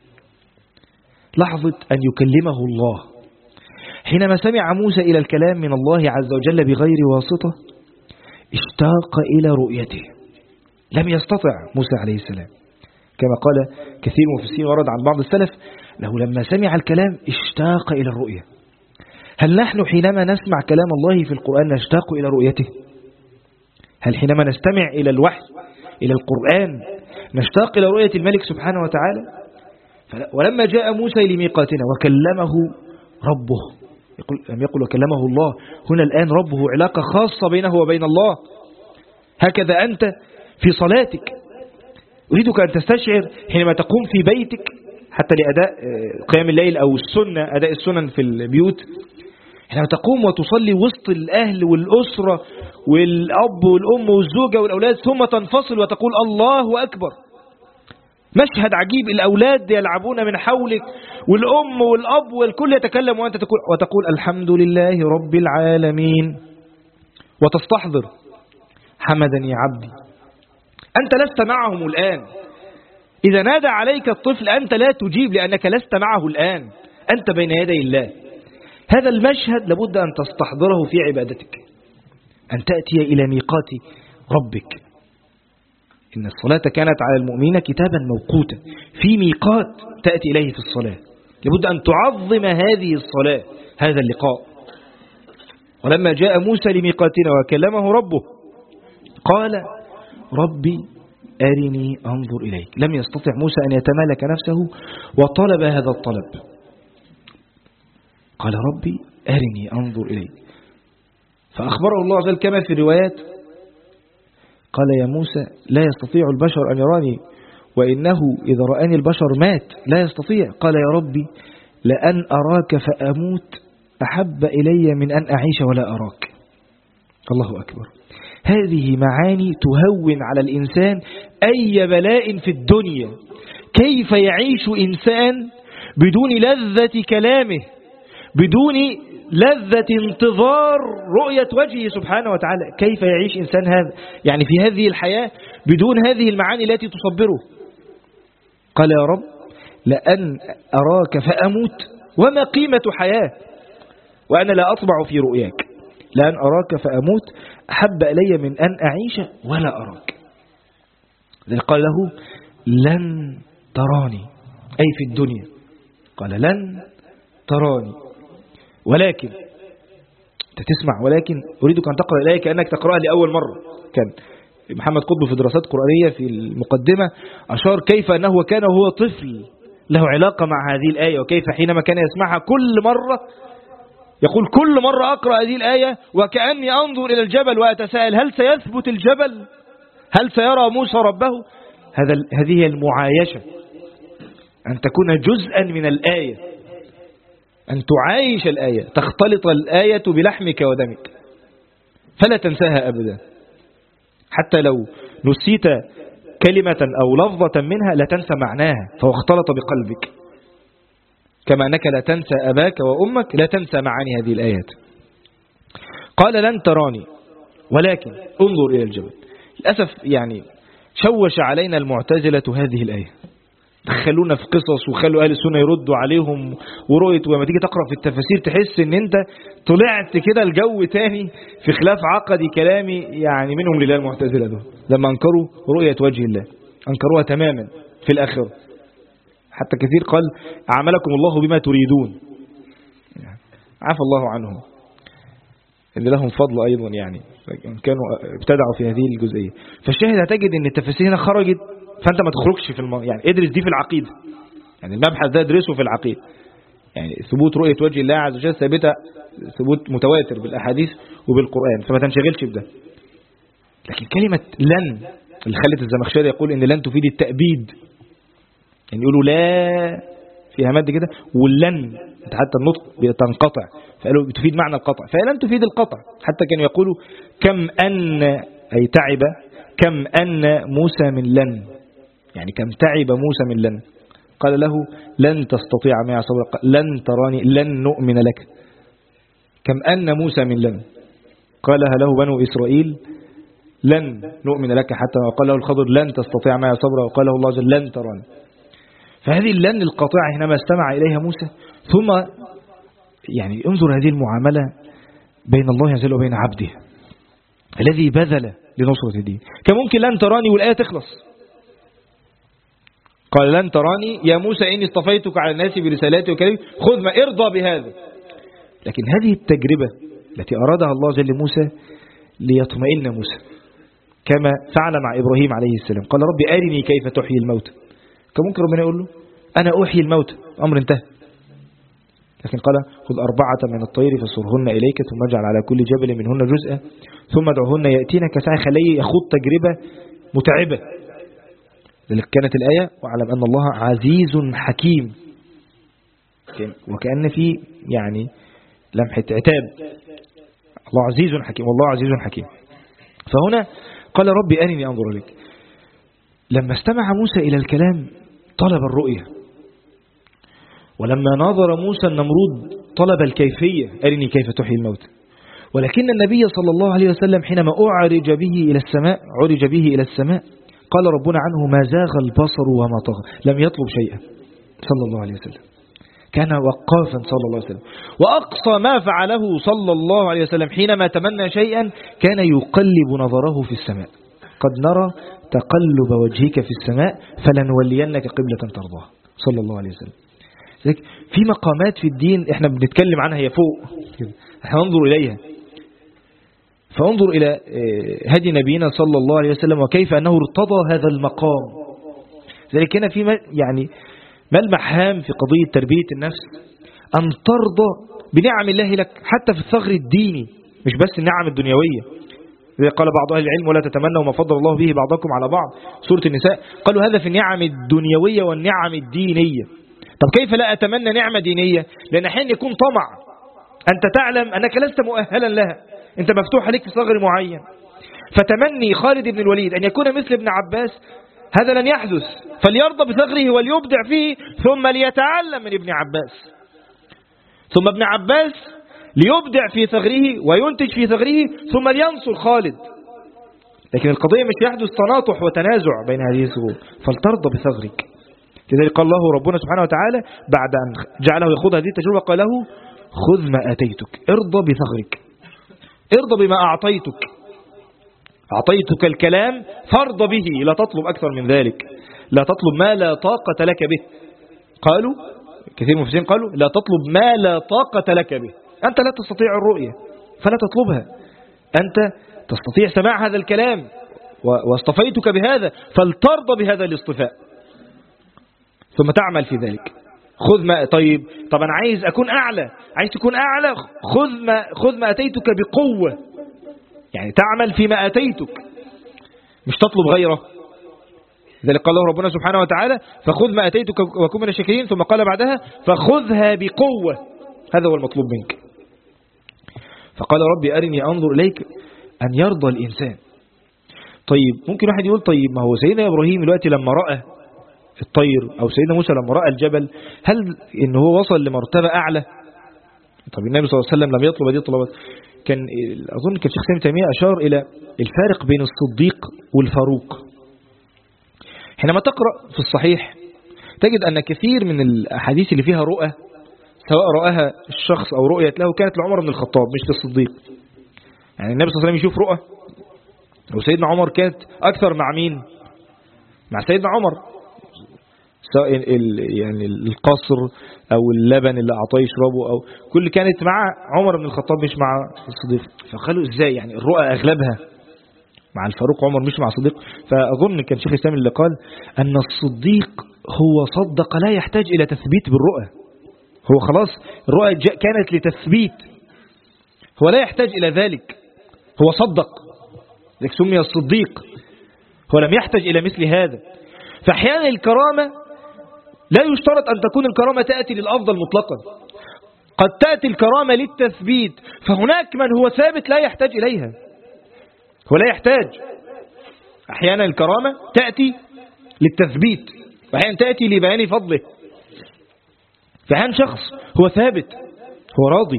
لحظة أن يكلمه الله. حينما سمع موسى إلى الكلام من الله عز وجل بغير واسطة اشتاق إلى رؤيته. لم يستطع موسى عليه السلام، كما قال كثير من المفسرين ورد عن بعض السلف له لما سمع الكلام اشتاق إلى الرؤية. هل نحن حينما نسمع كلام الله في القرآن نشتاق إلى رؤيته؟ هل حينما نستمع إلى الوحي إلى القرآن نشتاق إلى رؤية الملك سبحانه وتعالى؟ ولما جاء موسى لميقاتنا وكلمه ربه، لم يقل وكلمه الله، هنا الآن ربه علاقة خاصة بينه وبين الله. هكذا أنت في صلاتك، أريدك أن تستشعر حينما تقوم في بيتك حتى لأداء قيام الليل أو السنة، أداء السنن في البيوت، حينما تقوم وتصلي وسط الأهل والأسرة والأب والأم والزوجة والأولاد، ثم تنفصل وتقول الله أكبر. مشهد عجيب، الأولاد يلعبون من حولك والأم والأب والكل يتكلم وأنت وتقول الحمد لله رب العالمين، وتستحضر حمدا يا عبدي. أنت لست معهم الآن، إذا نادى عليك الطفل أنت لا تجيب لأنك لست معه الآن، أنت بين يدي الله. هذا المشهد لابد أن تستحضره في عبادتك، أن تأتي إلى ميقات ربك. إن الصلاة كانت على المؤمنين كتابا موقوتا، في ميقات تأتي إليه في الصلاة، لابد أن تعظم هذه الصلاة، هذا اللقاء. ولما جاء موسى لميقاتنا وكلمه ربه قال ربي أرني أنظر إليك. لم يستطع موسى أن يتمالك نفسه وطلب هذا الطلب، قال ربي أرني أنظر إليك. فأخبره الله عز وجل كما في الروايات قال يا موسى لا يستطيع البشر أن يراني، وإنه إذا رآني البشر مات، لا يستطيع. قال يا ربي لأن أراك فأموت أحب إلي من أن أعيش ولا أراك. الله أكبر. هذه معاني تهون على الإنسان أي بلاء في الدنيا. كيف يعيش إنسان بدون لذة كلامه، بدون لذة انتظار رؤية وجهه سبحانه وتعالى؟ كيف يعيش إنسان هذا يعني في هذه الحياة بدون هذه المعاني التي تصبره؟ قال يا رب لأن أراك فأموت وما قيمة حياة وأنا لا أطمع في رؤياك، لأن أراك فأموت أحب إلي من أن أعيش ولا أراك. قال له لن تراني أي في الدنيا، قال لن تراني ولكن تسمع، ولكن أريدك أن تقرأ الآية كأنك تقرأها لأول مرة. كان محمد قطب في دراسات قرآنية في المقدمة أشار كيف أنه كان هو طفل له علاقة مع هذه الآية، وكيف حينما كان يسمعها كل مرة يقول كل مرة أقرأ هذه الآية وكأني أنظر إلى الجبل وأتساءل هل سيثبت الجبل؟ هل سيرى موسى ربه؟ هذه هي المعايشة، أن تكون جزءا من الآية، أن تعايش الآية، تختلط الآية بلحمك ودمك فلا تنساها أبدا. حتى لو نسيت كلمة أو لفظة منها لا تنسى معناها، فهو اختلط بقلبك، كما أنك لا تنسى أباك وأمك لا تنسى معاني هذه الآيات. قال لن تراني ولكن انظر إلى الجبل. للأسف يعني شوش علينا المعتزلة هذه الآية، دخلونا في قصص وخلوا أهل السنة يردوا عليهم ورؤية، وما تيجي تقرأ في التفاسير تحس ان انت طلعت كده الجو تاني في خلاف عقدي كلامي يعني منهم لله. المعتزلة دول لما انكروا رؤية وجه الله انكروها تماما في الآخرة، حتى كثير قال أعملكم الله بما تريدون، عفى الله عنهم إن لهم فضل أيضا يعني كانوا ابتدعوا في هذه الجزئية. فالشاهد هتجد ان التفاسير هنا خرجت، فأنت ما تخرجش في يعني ادرس دي في العقيدة، يعني المبحث ده ادرسه في العقيدة. يعني ثبوت رؤية وجه الله عز وجل ثابتة ثبوت متواتر بالأحاديث وبالقرآن، فما تنشغلش بده. لكن كلمة لن اللي خلت الزمخشري يقول ان لن تفيد التأبيد، يعني يقولوا لا فيها مد كده، واللن حتى النطق بتنقطع، فقالوا بتفيد معنى القطع، فهي لن تفيد القطع. حتى كانوا يقولوا كم أن أي تعب، كم أن موسى من لن، يعني كم تعب موسى من لن. قال له لن تستطيع معي صبرا، لن تراني، لن نؤمن لك. كم أن موسى من لن، قالها له بنو إسرائيل لن نؤمن لك حتى، وقال له الخضر لن تستطيع معي صبرا، وقال له الله عز وجل لن تراني. فهذه اللن القاطعة حينما استمع إليها موسى، ثم يعني انظر هذه المعاملة بين الله عز وجل وبين عبده الذي بذل لنصرة الدين. كان ممكن لن تراني والآية تخلص، قال لن تراني يا موسى إني اصطفيتك على الناس برسالاتي وكلمي خذ ما ارضى بهذا. لكن هذه التجربة التي أرادها الله جل موسى ليطمئن موسى، كما فعل مع إبراهيم عليه السلام، قال ربي أرني كيف تحيي الموتى. كان ممكن ربنا يقول له أنا أحيي الموتى، أمر انتهى. لكن قال خذ 4 من الطير فصرهن إليك ثم اجعل على كل جبل منهن جزءا ثم ادعهن يأتينك سعي، خليه يخوض تجربة متعبة. لذلك كانت الآية واعلم أن الله عزيز حكيم، وكأن في يعني لمحة عتاب، الله عزيز حكيم والله عزيز حكيم. فهنا قال ربي أرني أنظر لك. لما استمع موسى إلى الكلام طلب الرؤية، ولما ناظر موسى النمرود طلب الكيفية أرني كيف تحيي الموت. ولكن النبي صلى الله عليه وسلم حينما عرج به إلى السماء قال ربنا عنه ما زاغ البصر وما طغى، لم يطلب شيئا صلى الله عليه وسلم، كان وقافا صلى الله عليه وسلم. وأقصى ما فعله صلى الله عليه وسلم حينما تمنى شيئا كان يقلب نظره في السماء، قد نرى تقلب وجهك في السماء فلنولينك قبلة ترضاها صلى الله عليه وسلم. في مقامات في الدين احنا بنتكلم عنها هي فوق، احنا ننظر إليها. فانظر إلى هدي نبينا صلى الله عليه وسلم وكيف أنه ارتضى هذا المقام. ذلك هنا في يعني ملمح هام في قضية تربية النفس، أن ترضى بنعم الله لك حتى في الثغر الديني، مش بس النعم الدنيوية. قال بعض أهل العلم ولا تتمنوا ما فضل الله به بعضكم على بعض، سورة النساء، قالوا هذا في النعم الدنيوية والنعم الدينية. طب كيف لا أتمنى نعمة دينية؟ لأن حين يكون طمع، أنت تعلم أنك لست مؤهلا لها، أنت مفتوح عليك في ثغر معين. فتمني خالد بن الوليد أن يكون مثل ابن عباس هذا لن يحدث، فليرضى بثغره وليبدع فيه ثم ليتعلم من ابن عباس، ثم ابن عباس ليبدع في ثغره وينتج في ثغره ثم لينصر خالد. لكن القضية مش يحدث تناطح وتنازع بين هذه الثغور، فلترضى بثغرك. لذلك قال له ربنا سبحانه وتعالى بعد أن جعله يخوض هذه التجربة قال له خذ ما أتيتك، ارضى بثغرك، ارضى بما أعطيتك الكلام فارضى به، لا تطلب أكثر من ذلك، لا تطلب ما لا طاقة لك به. قالوا كثير من المفسرين قالوا لا تطلب ما لا طاقة لك به، أنت لا تستطيع الرؤية فلا تطلبها، أنت تستطيع سماع هذا الكلام واصطفيتك بهذا فلترضى بهذا الاصطفاء ثم تعمل في ذلك. خذ ما طيب أنا عايز أكون أعلى، عايز تكون أعلى، خذ ما أتيتك بقوة، يعني تعمل فيما أتيتك مش تطلب غيره. ذلك قال له ربنا سبحانه وتعالى فخذ ما أتيتك وكن من الشاكرين، ثم قال بعدها فخذها بقوة، هذا هو المطلوب منك. فقال ربي أرني أنظر إليك، أن يرضى الإنسان. طيب ممكن واحد يقول طيب ما هو سيدنا إبراهيم دلوقتي لما رأى الطير، أو سيدنا موسى لما رأى الجبل، هل إن هو وصل لمرتبة أعلى؟ طب النبي صلى الله عليه وسلم لم يطلب هذه الطلبات. كان أظن كان الشيخ سامي تيمية أشار إلى الفارق بين الصديق والفاروق. حينما تقرأ في الصحيح تجد أن كثير من الأحاديث اللي فيها رؤى سواء رآها الشخص أو رؤية له كانت لعمر بن الخطاب مش للصديق. يعني النبي صلى الله عليه وسلم يشوف رؤى، وسيدنا عمر كانت أكثر مع مين؟ مع سيدنا عمر، سواء يعني القصر أو اللبن اللي أعطاه يشربه أو كل كانت مع عمر بن الخطاب مش مع الصديق. فقالوا إزاي يعني الرؤى أغلبها مع الفاروق عمر مش مع الصديق. فأظن كان شيخ الإسلام اللي قال أن الصديق هو صدق لا يحتاج إلى تثبيت بالرؤى، هو خلاص الرؤى كانت لتثبيت، هو لا يحتاج إلى ذلك، هو صدق لذلك سمي الصديق، هو لم يحتاج إلى مثل هذا. فأحيانا الكرامة لا يشترط أن تكون الكرامة تأتي للأفضل مطلقا، قد تأتي الكرامة للتثبيت، فهناك من هو ثابت لا يحتاج إليها، هو لا يحتاج. أحيانا الكرامة تأتي للتثبيت، وأحيانا تأتي لبيان فضله. فأحيانا شخص هو ثابت هو راضي،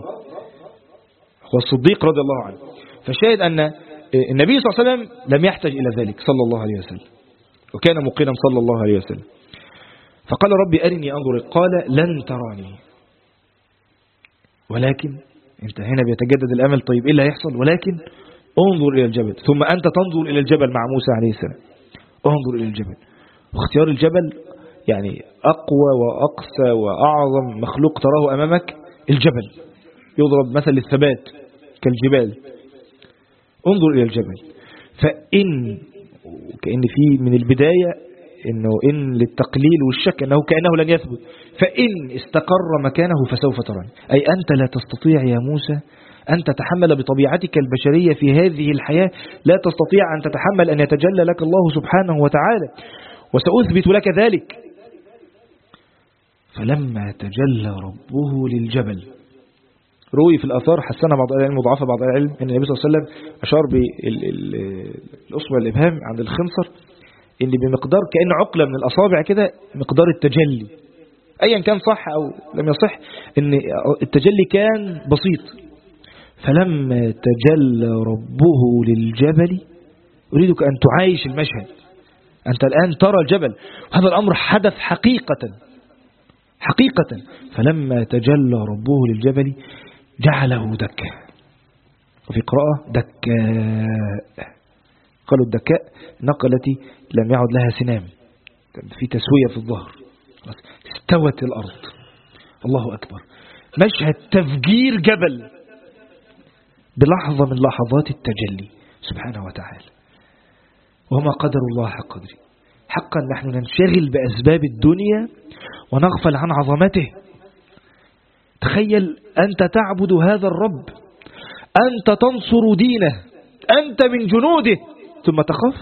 هو الصديق رضي الله عنه. فالشاهد أن النبي صلى الله عليه وسلم لم يحتاج إلى ذلك صلى الله عليه وسلم، وكان موقنا صلى الله عليه وسلم. فقال ربي أرني أنظر، قال لن تراني، ولكن انت هنا بيتجدد الأمل. طيب إيه اللي هيحصل؟ ولكن انظر إلى الجبل، ثم أنت تنظر إلى الجبل مع موسى عليه السلام، انظر إلى الجبل. واختيار الجبل يعني أقوى وأقسى وأعظم مخلوق تراه أمامك الجبل، يضرب مثل الثبات كالجبال. انظر إلى الجبل، فإن كأن في من البداية إنه إن للتقليل والشك أنه كأنه لن يثبت، فإن استقر مكانه فسوف تراني، أي أنت لا تستطيع يا موسى أن تتحمل بطبيعتك البشرية في هذه الحياة، لا تستطيع أن تتحمل أن يتجلى لك الله سبحانه وتعالى، وسأثبت لك ذلك. فلما تجلى ربه للجبل، روي في الآثار حسنها بعض العلم وضعفها بعض العلم أن النبي صلى الله عليه وسلم أشار بالأصبع الإبهام عند الخنصر إن بمقدار كأن عقلة من الأصابع كده مقدار التجلي، أيا كان صح أو لم يصح، إن التجلي كان بسيط. فلما تجلى ربه للجبل، أريدك أن تعايش المشهد، أنت الآن ترى الجبل، وهذا الأمر حدث حقيقة. فلما تجلى ربه للجبل جعله دكا، وفي قراءة دكاء. قالوا الدكاء النقلة التي لم يعد لها سنام، في تسوية في الظهر، استوت الأرض. الله أكبر، مشهد تفجير جبل بلحظة من لحظات التجلي سبحانه وتعالى. وما قدر الله حق قدره. حقا نحن ننشغل بأسباب الدنيا ونغفل عن عظمته. تخيل أنت تعبد هذا الرب، أنت تنصر دينه، أنت من جنوده، ثم تخاف.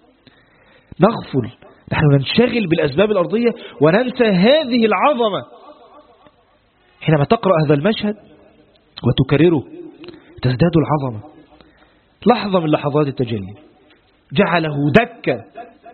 نغفل، نحن ننشغل بالأسباب الأرضية وننسى هذه العظمة. حينما تقرأ هذا المشهد وتكرره تزداد العظمة. لحظة من لحظات التجلي، جعله دكا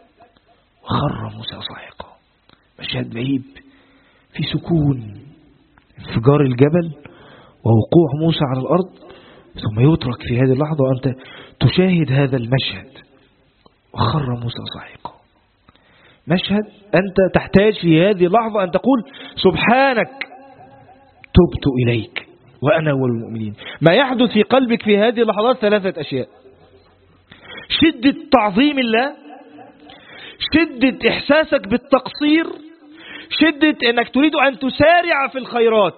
وخر موسى صاعقا. مشهد بعيد في سكون، انفجار الجبل ووقوع موسى على الأرض، ثم يترك في هذه اللحظة وأنت تشاهد هذا المشهد. وخر موسى صاعقا. مشهد أنت تحتاج في هذه اللحظة أن تقول سبحانك تبت إليك وأنا أول المؤمنين. ما يحدث في قلبك في هذه اللحظات ثلاثة أشياء: شدة تعظيم الله، شدة إحساسك بالتقصير، شدة أنك تريد أن تسارع في الخيرات.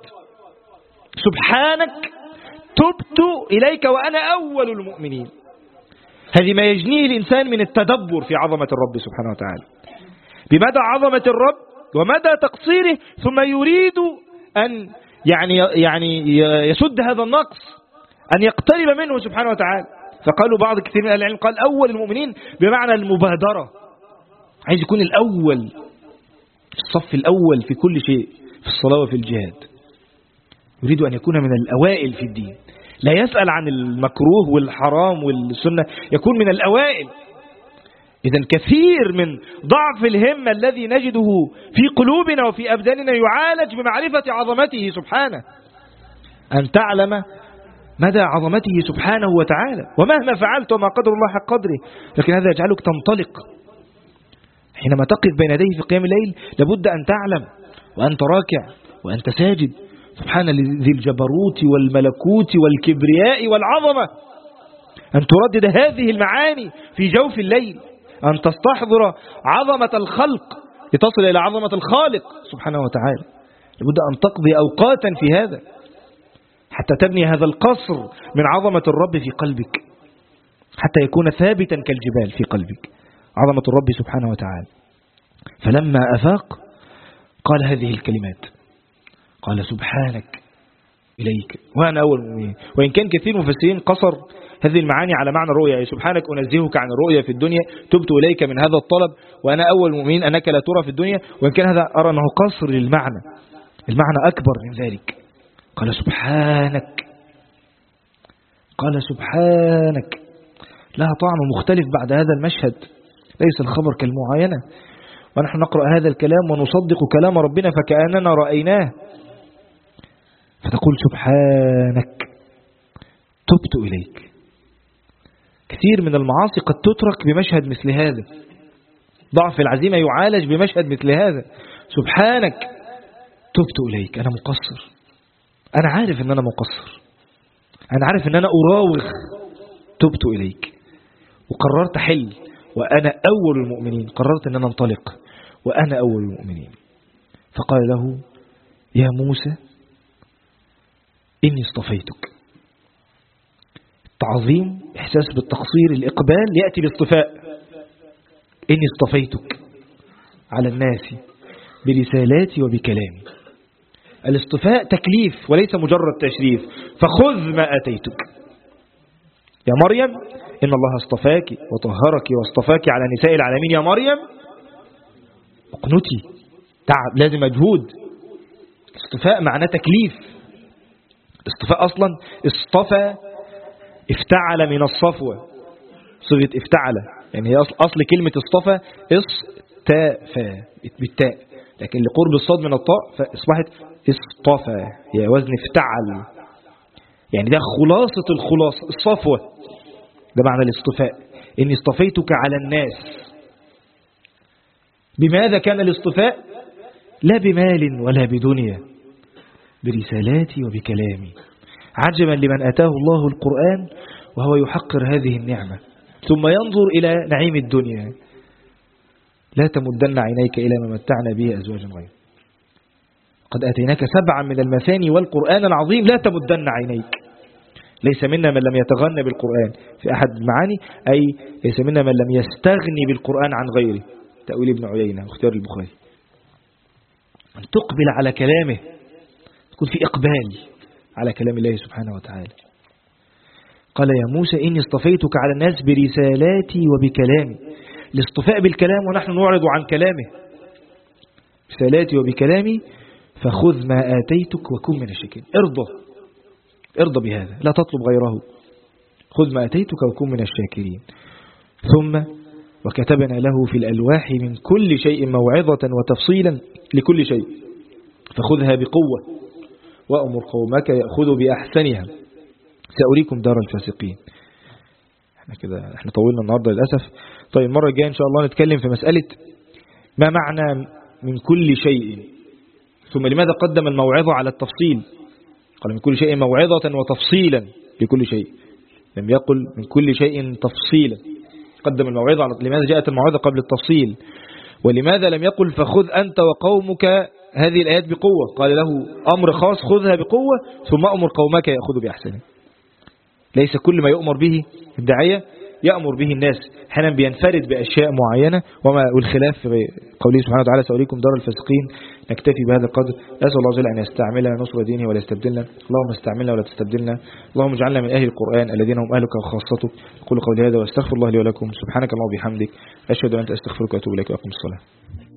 سبحانك تبت إليك وأنا أول المؤمنين. هذه ما يجنيه الإنسان من التدبر في عظمة الرب سبحانه وتعالى، بمدى عظمة الرب ومدى تقصيره، ثم يريد أن يعني يسد هذا النقص، أن يقترب منه سبحانه وتعالى. فقالوا بعض كثير من العلم قال أول المؤمنين بمعنى المبادرة، عايز يكون الأول في الصف الأول في كل شيء، في الصلاة وفي الجهاد. يريد أن يكون من الأوائل في الدين، لا يسأل عن المكروه والحرام والسنة، يكون من الأوائل. إذن كثير من ضعف الهمة الذي نجده في قلوبنا وفي أبداننا يعالج بمعرفة عظمته سبحانه، أن تعلم مدى عظمته سبحانه وتعالى. ومهما فعلت وما قدر الله حق قدره، لكن هذا يجعلك تنطلق. حينما تقف بين يديه في قيام الليل لابد أن تعلم وأنت راكع وأنت ساجد سبحان ذي الجبروت والملكوت والكبرياء والعظمة، أن تردد هذه المعاني في جوف الليل، أن تستحضر عظمة الخلق لتصل إلى عظمة الخالق سبحانه وتعالى. لابد أن تقضي أوقاتا في هذا حتى تبني هذا القصر من عظمة الرب في قلبك، حتى يكون ثابتا كالجبال في قلبك عظمة الرب سبحانه وتعالى. فلما أفاق قال هذه الكلمات، قال سبحانك إليك وأنا أول المؤمنين. وإن كان كثير مفسرين قصر هذه المعاني على معنى الرؤيا، يعني سبحانك أنزهك عن الرؤيا في الدنيا، تبت إليك من هذا الطلب، وأنا أول المؤمنين أنك لا ترى في الدنيا. وإن كان هذا أرى أنه قصر للمعنى، المعنى أكبر من ذلك. قال سبحانك، قال سبحانك، لها طعم مختلف بعد هذا المشهد. ليس الخبر كالمعاينة، ونحن نقرأ هذا الكلام ونصدق كلام ربنا فكأننا رأيناه. فتقول سبحانك تبت إليك. كثير من المعاصي قد تترك بمشهد مثل هذا، ضعف العزيمة يعالج بمشهد مثل هذا. سبحانك تبت إليك، أنا مقصر، أنا عارف أن أنا مقصر، أنا عارف أن أنا أراوغ. تبت إليك وقررت حل، وأنا أول المؤمنين، قررت أن أنا انطلق وأنا أول المؤمنين. فقال له يا موسى إني اصطفيتك. التعظيم، إحساس بالتقصير، الإقبال يأتي باصطفاء. إني اصطفيتك على الناس برسالاتي وبكلامي. الاصطفاء تكليف وليس مجرد تشريف. فخذ ما أتيتك يا مريم، إن الله اصطفاك وطهرك واصطفاك على نساء العالمين. يا مريم اقنتي، تعب، لازم مجهود. اصطفاء معناه تكليف. الاصطفاء أصلا اصطفى، افتعل من الصفوة، صيغة افتعل، يعني هي أصل كلمة اصطفى اصطفى بالتاء، لكن لقرب الصاد من الطاء فاصبحت اصطفى، هي وزن افتعل، يعني ده خلاصة الخلاصة، الصفوة، ده معنى الاصطفاء. إني اصطفيتك على الناس بماذا كان الاصطفاء؟ لا بمال ولا بدنيا، برسالاتي وبكلامي. عجبا لمن أتاه الله القرآن وهو يحقر هذه النعمة ثم ينظر إلى نعيم الدنيا. لا تمدن عينيك إلى ما متعنا به أزواجا غيره. قد أتيناك 7 من المثاني والقرآن العظيم، لا تمدن عينيك. ليس منا من لم يتغنى بالقرآن في أحد المعاني، أي ليس منا من لم يستغني بالقرآن عن غيره، تأويل ابن عيينة واختيار البخاري. أن تقبل على كلامه، تكون في إقبال على كلام الله سبحانه وتعالى. قال يا موسى إني اصطفيتك على الناس برسالاتي وبكلامي. الاصطفاء بالكلام ونحن نعرض عن كلامه. رسالاتي وبكلامي فخذ ما آتيتك وكن من الشاكرين. ارضى بهذا، لا تطلب غيره. خذ ما آتيتك وكن من الشاكرين. ثم وكتبنا له في الألواح من كل شيء موعظة وتفصيلا لكل شيء فخذها بقوة وأمر قومك يأخذوا بأحسنها سأريكم دار الفاسقين. احنا طولنا النهاردة للأسف. طيب المرة الجاية إن شاء الله نتكلم في مسألة ما معنى من كل شيء، ثم لماذا قدم الموعظة على التفصيل؟ قال من كل شيء موعظة وتفصيلا لكل شيء، لم يقل من كل شيء تفصيلا. قدم الموعظة على لماذا جاءت الموعظة قبل التفصيل؟ ولماذا لم يقل فخذ أنت وقومك هذه الآيات بقوة؟ قال له أمر خاص، خذها بقوة ثم أمر قومك يأخذوا بأحسنه. ليس كل ما يؤمر به الداعية يأمر به الناس، حينا بينفرد بأشياء معينة، والخلاف في قوله سبحانه وتعالى سأريكم دار الفاسقين. نكتفي بهذا القدر. أسأل الله جل أن يستعملنا نصر دينه ولا يستبدلنا. اللهم استعملنا ولا تستبدلنا. اللهم اجعلنا من أهل القرآن الذين هم أهلك وخاصتك. أقول قولي هذا واستغفر الله لي ولكم. سبحانك اللهم وبحمدك، أشهد أن لا إله إلا أنت، أستغفرك وأتوب إليك، وأقم الصلاة.